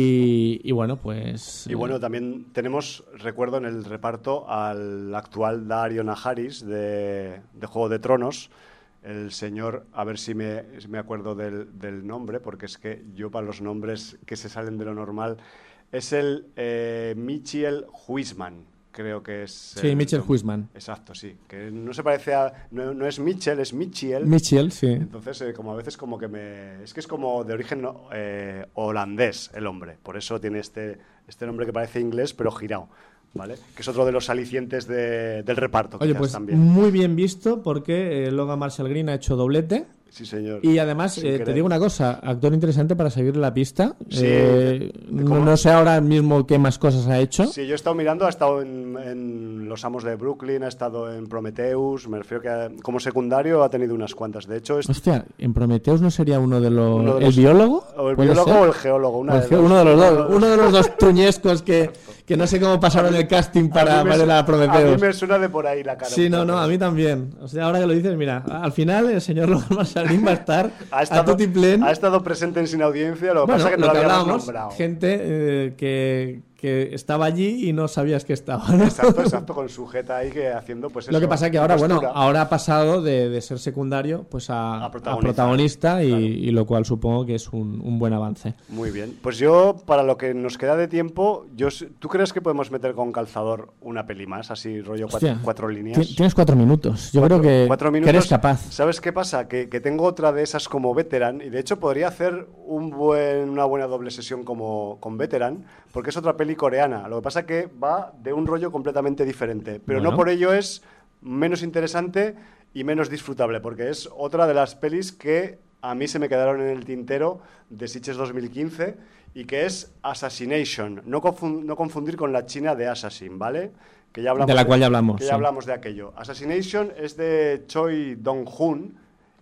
Y, y bueno, pues... Y bueno, también tenemos, recuerdo en el reparto, al actual Dario Najaris de, de Juego de Tronos, el señor, a ver si me, si me acuerdo del, del nombre, porque es que yo para los nombres que se salen de lo normal, es el eh, Michiel Huisman, creo que es. Sí, el Mitchell nombre. Huisman. Exacto, sí, que no se parece a, no, no es Mitchell, es Michiel. Mitchell, sí. Entonces, eh, como a veces como que me... Es que es como de origen no, eh, holandés el hombre. Por eso tiene este, este nombre que parece inglés, pero girado, ¿vale? Que es otro de los alicientes de- del reparto, Oye, quizás pues también. muy bien visto porque eh, Logan Marshall Green ha hecho doblete. Sí, señor. Y además, Sin eh, te querer. digo una cosa, actor interesante para seguir la pista. Sí, Eh, de- de no, cómo- no sé ahora mismo qué más cosas ha hecho. Sí, yo he estado mirando, ha estado en, en Los Amos de Brooklyn, ha estado en Prometheus, me refiero que ha- como secundario ha tenido unas cuantas. De hecho, es Hostia, ¿en Prometheus no sería uno de los... Uno de ¿El los- biólogo? o el ¿Puede biólogo ser? o el geólogo, una O el de ge- dos. uno de los Uno dos. Uno de los dos truñescos que, que no sé cómo pasaron el casting para, A mí me para su- la A mí Prometheus. me suena de por ahí la cara. Sí, un no, poco. no, a mí también. O sea, ahora que lo dices, mira, al final el señor Logan Marshall Green va a estar Ha a estado, tutiplén. ha estado presente en Sin Audiencia, lo que Bueno, pasa es que no lo lo que habíamos hablábamos, nombrado. gente eh, que, que estaba allí y no sabías que estaba, ¿no? Exacto, exacto, con sujeta ahí que haciendo pues eso. Lo que pasa es que ahora, bueno, postura. ahora ha pasado de, de ser secundario pues a, A a protagonista. protagonista, y, Claro. y lo cual supongo que es un, un buen avance. Muy bien. Pues yo, para lo que nos queda de tiempo, yo, s- ¿tú crees que podemos meter con calzador una peli más? Así, rollo cuatro, Hostia, cuatro líneas. ti- Tienes cuatro minutos. Yo Cuatro- creo que, cuatro que minutos. eres capaz. ¿Sabes qué pasa? Que, que tengo otra de esas como veteran y de hecho podría hacer un buen, una buena doble sesión como con veteran porque es otra peli coreana. Lo que pasa que va de un rollo completamente diferente, pero Bueno. no por ello es menos interesante y menos disfrutable porque es otra de las pelis que a mí se me quedaron en el tintero de Sitges dos mil quince y que es Assassination. No, confun- no confundir con la china de Assassin, ¿vale? Que ya hablamos De la cual ya hablamos, Que ya sí. hablamos de aquello. Assassination es de Choi Dong-hoon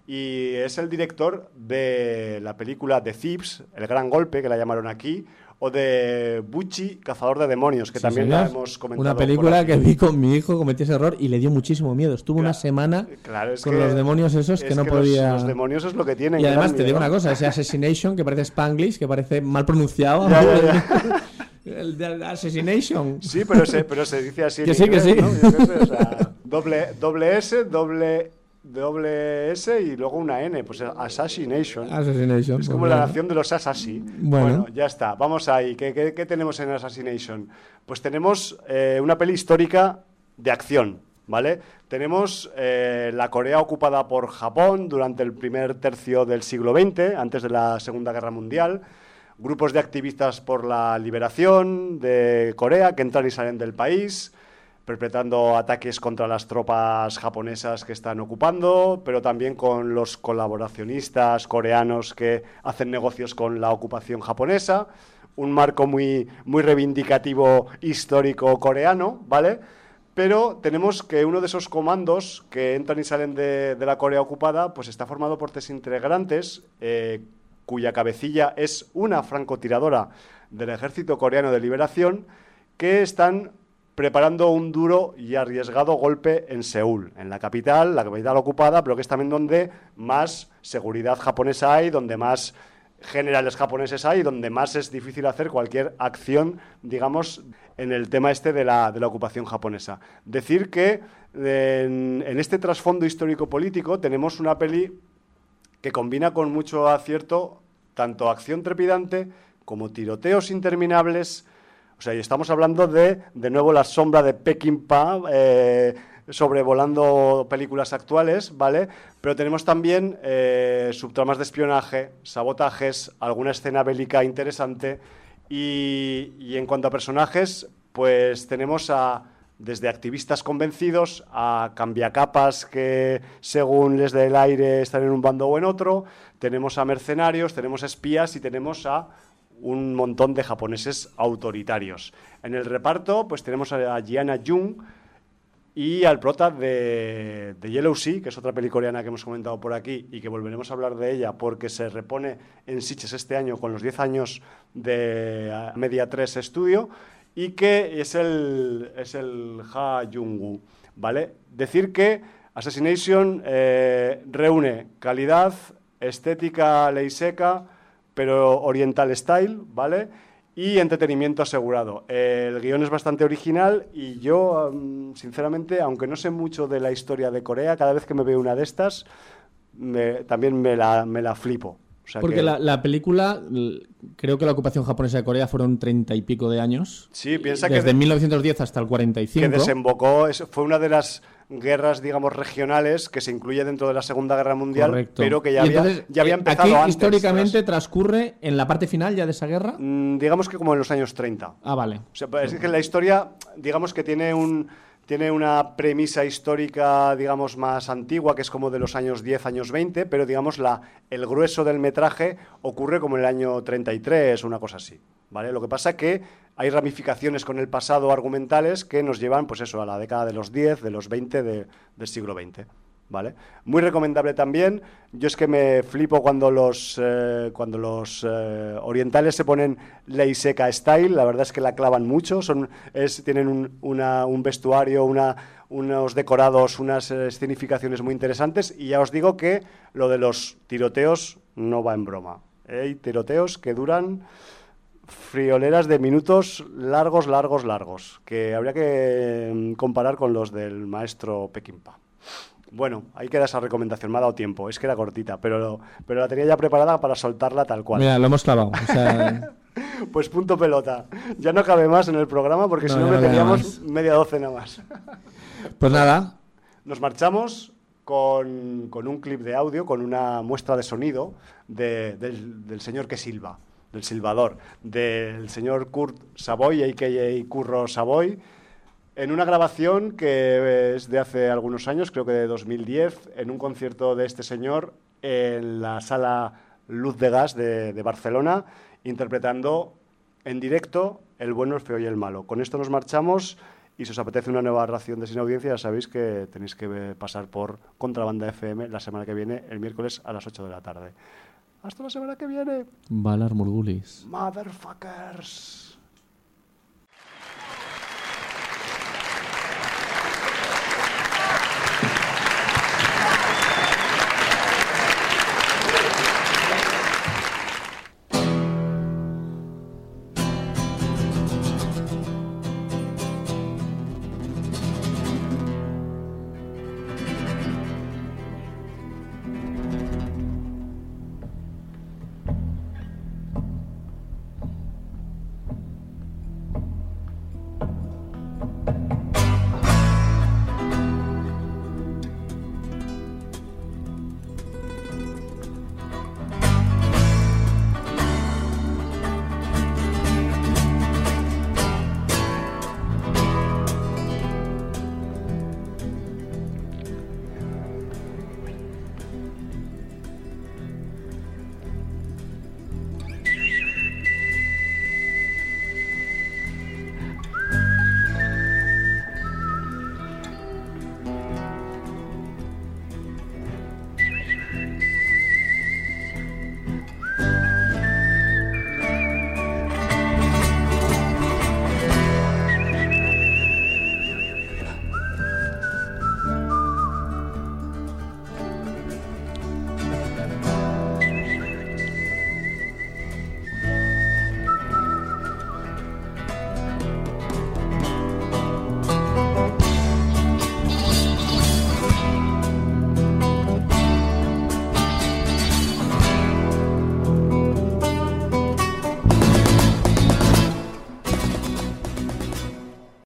y es el director de la película The Thieves, El Gran Golpe, que la llamaron aquí, o de Bucci, Cazador de Demonios, que Sí, también señor. la hemos comentado. Una por película aquí. que vi con mi hijo, cometí ese error y le dio muchísimo miedo. Estuvo una Claro, semana claro, es con que- los demonios esos que es no los- podía... Los, demonios es lo que tienen. Y que además dan te digo miedo. una cosa, ese Assassination que parece Spanglish, que parece mal pronunciado. Ya, ya, El de Assassination. Sí, pero se, pero se dice así. en Que sí, que inglés, sí. ¿no? Yo qué sé, o sea, doble, doble S, doble, doble S y luego una N, pues Assassination. Assassination. Es pues como la bueno. nación de los Assassin. Bueno. Bueno, ya está. Vamos ahí. ¿Qué, qué, qué tenemos en Assassination? Pues tenemos eh, una peli histórica de acción, ¿vale? Tenemos eh, la Corea ocupada por Japón durante el primer tercio del siglo veinte, antes de la Segunda Guerra Mundial. Grupos de activistas por la liberación de Corea que entran y salen del país, perpetrando ataques contra las tropas japonesas que están ocupando, pero también con los colaboracionistas coreanos que hacen negocios con la ocupación japonesa. Un marco muy, muy reivindicativo histórico coreano, ¿vale? Pero tenemos que uno de esos comandos que entran y salen de, de la Corea ocupada, pues está formado por tres integrantes, eh, cuya cabecilla es una francotiradora del Ejército Coreano de Liberación, que están preparando un duro y arriesgado golpe en Seúl, en la capital, la capital ocupada, pero que es también donde más seguridad japonesa hay, donde más generales japoneses hay, donde más es difícil hacer cualquier acción, digamos, en el tema este de la, de la ocupación japonesa. Decir que en, en este trasfondo histórico-político tenemos una peli que combina con mucho acierto tanto acción trepidante como tiroteos interminables. O sea, y estamos hablando de, de nuevo, la sombra de Peckinpah, eh, sobrevolando películas actuales, ¿vale? Pero tenemos también eh, subtramas de espionaje, sabotajes, alguna escena bélica interesante. Y, y en cuanto a personajes, pues tenemos a desde activistas convencidos a cambiacapas que, según les dé el aire, están en un bando o en otro. Tenemos a mercenarios, tenemos a espías y tenemos a un montón de japoneses autoritarios. En el reparto, pues tenemos a Gianna Jung y al prota de, de Yellow Sea, que es otra peli coreana que hemos comentado por aquí y que volveremos a hablar de ella porque se repone en Sitges este año con los diez años de Media tres Studio, y que es el, es el Ha Jung-woo, ¿vale? Decir que Assassination eh, reúne calidad, estética ley seca, pero oriental style, ¿vale? Y entretenimiento asegurado. El guión es bastante original y yo, sinceramente, aunque no sé mucho de la historia de Corea, cada vez que me veo una de estas, me, también me la, me la flipo. O sea Porque que... la, la película, creo que la ocupación japonesa de Corea fueron treinta y pico de años. Sí, piensa desde que... Desde mil novecientos diez hasta el cuarenta y cinco. Que desembocó, fue una de las guerras, digamos, regionales que se incluye dentro de la Segunda Guerra Mundial. Correcto. Pero que ya, había, entonces, ya había empezado aquí, antes. Históricamente tras... transcurre en la parte final ya de esa guerra. Mm, digamos que como en los años treinta. Ah, vale. O sea, es que la historia, digamos que tiene un... Tiene una premisa histórica, digamos, más antigua, que es como de los años diez, años veinte, pero, digamos, la, el grueso del metraje ocurre como en el año treinta y tres, una cosa así, ¿vale? Lo que pasa es que hay ramificaciones con el pasado argumentales que nos llevan, pues eso, a la década de los diez, de los veinte de, del siglo veinte, ¿vale? Muy recomendable también. Yo es que me flipo cuando los, eh, cuando los eh, orientales se ponen ley seca style. La verdad es que la clavan mucho. Son, es, tienen un, una, un vestuario, una, unos decorados, unas escenificaciones muy interesantes. Y ya os digo que lo de los tiroteos no va en broma. Hay tiroteos que duran frioleras de minutos largos, largos, largos, que habría que comparar con los del maestro Peckinpah. Bueno, ahí queda esa recomendación, me ha dado tiempo, es que era cortita, pero, pero la tenía ya preparada para soltarla tal cual. Mira, lo hemos clavado. O sea... Pues punto pelota. Ya no cabe más en el programa porque no, si no meteríamos media docena más. Pues nada. Nos marchamos con, con un clip de audio, con una muestra de sonido de, del, del señor que silba, del silbador, del señor Kurt Savoy, a k a. Curro Savoy, en una grabación que es de hace algunos años, creo que de dos mil diez, en un concierto de este señor en la sala Luz de Gas de, de Barcelona, interpretando en directo El bueno, el feo y el malo. Con esto nos marchamos y si os apetece una nueva ración de Sin Audiencia, ya sabéis que tenéis que pasar por Contrabanda F M la semana que viene, el miércoles a las ocho de la tarde. Hasta la semana que viene. Valar Morgulis. Motherfuckers.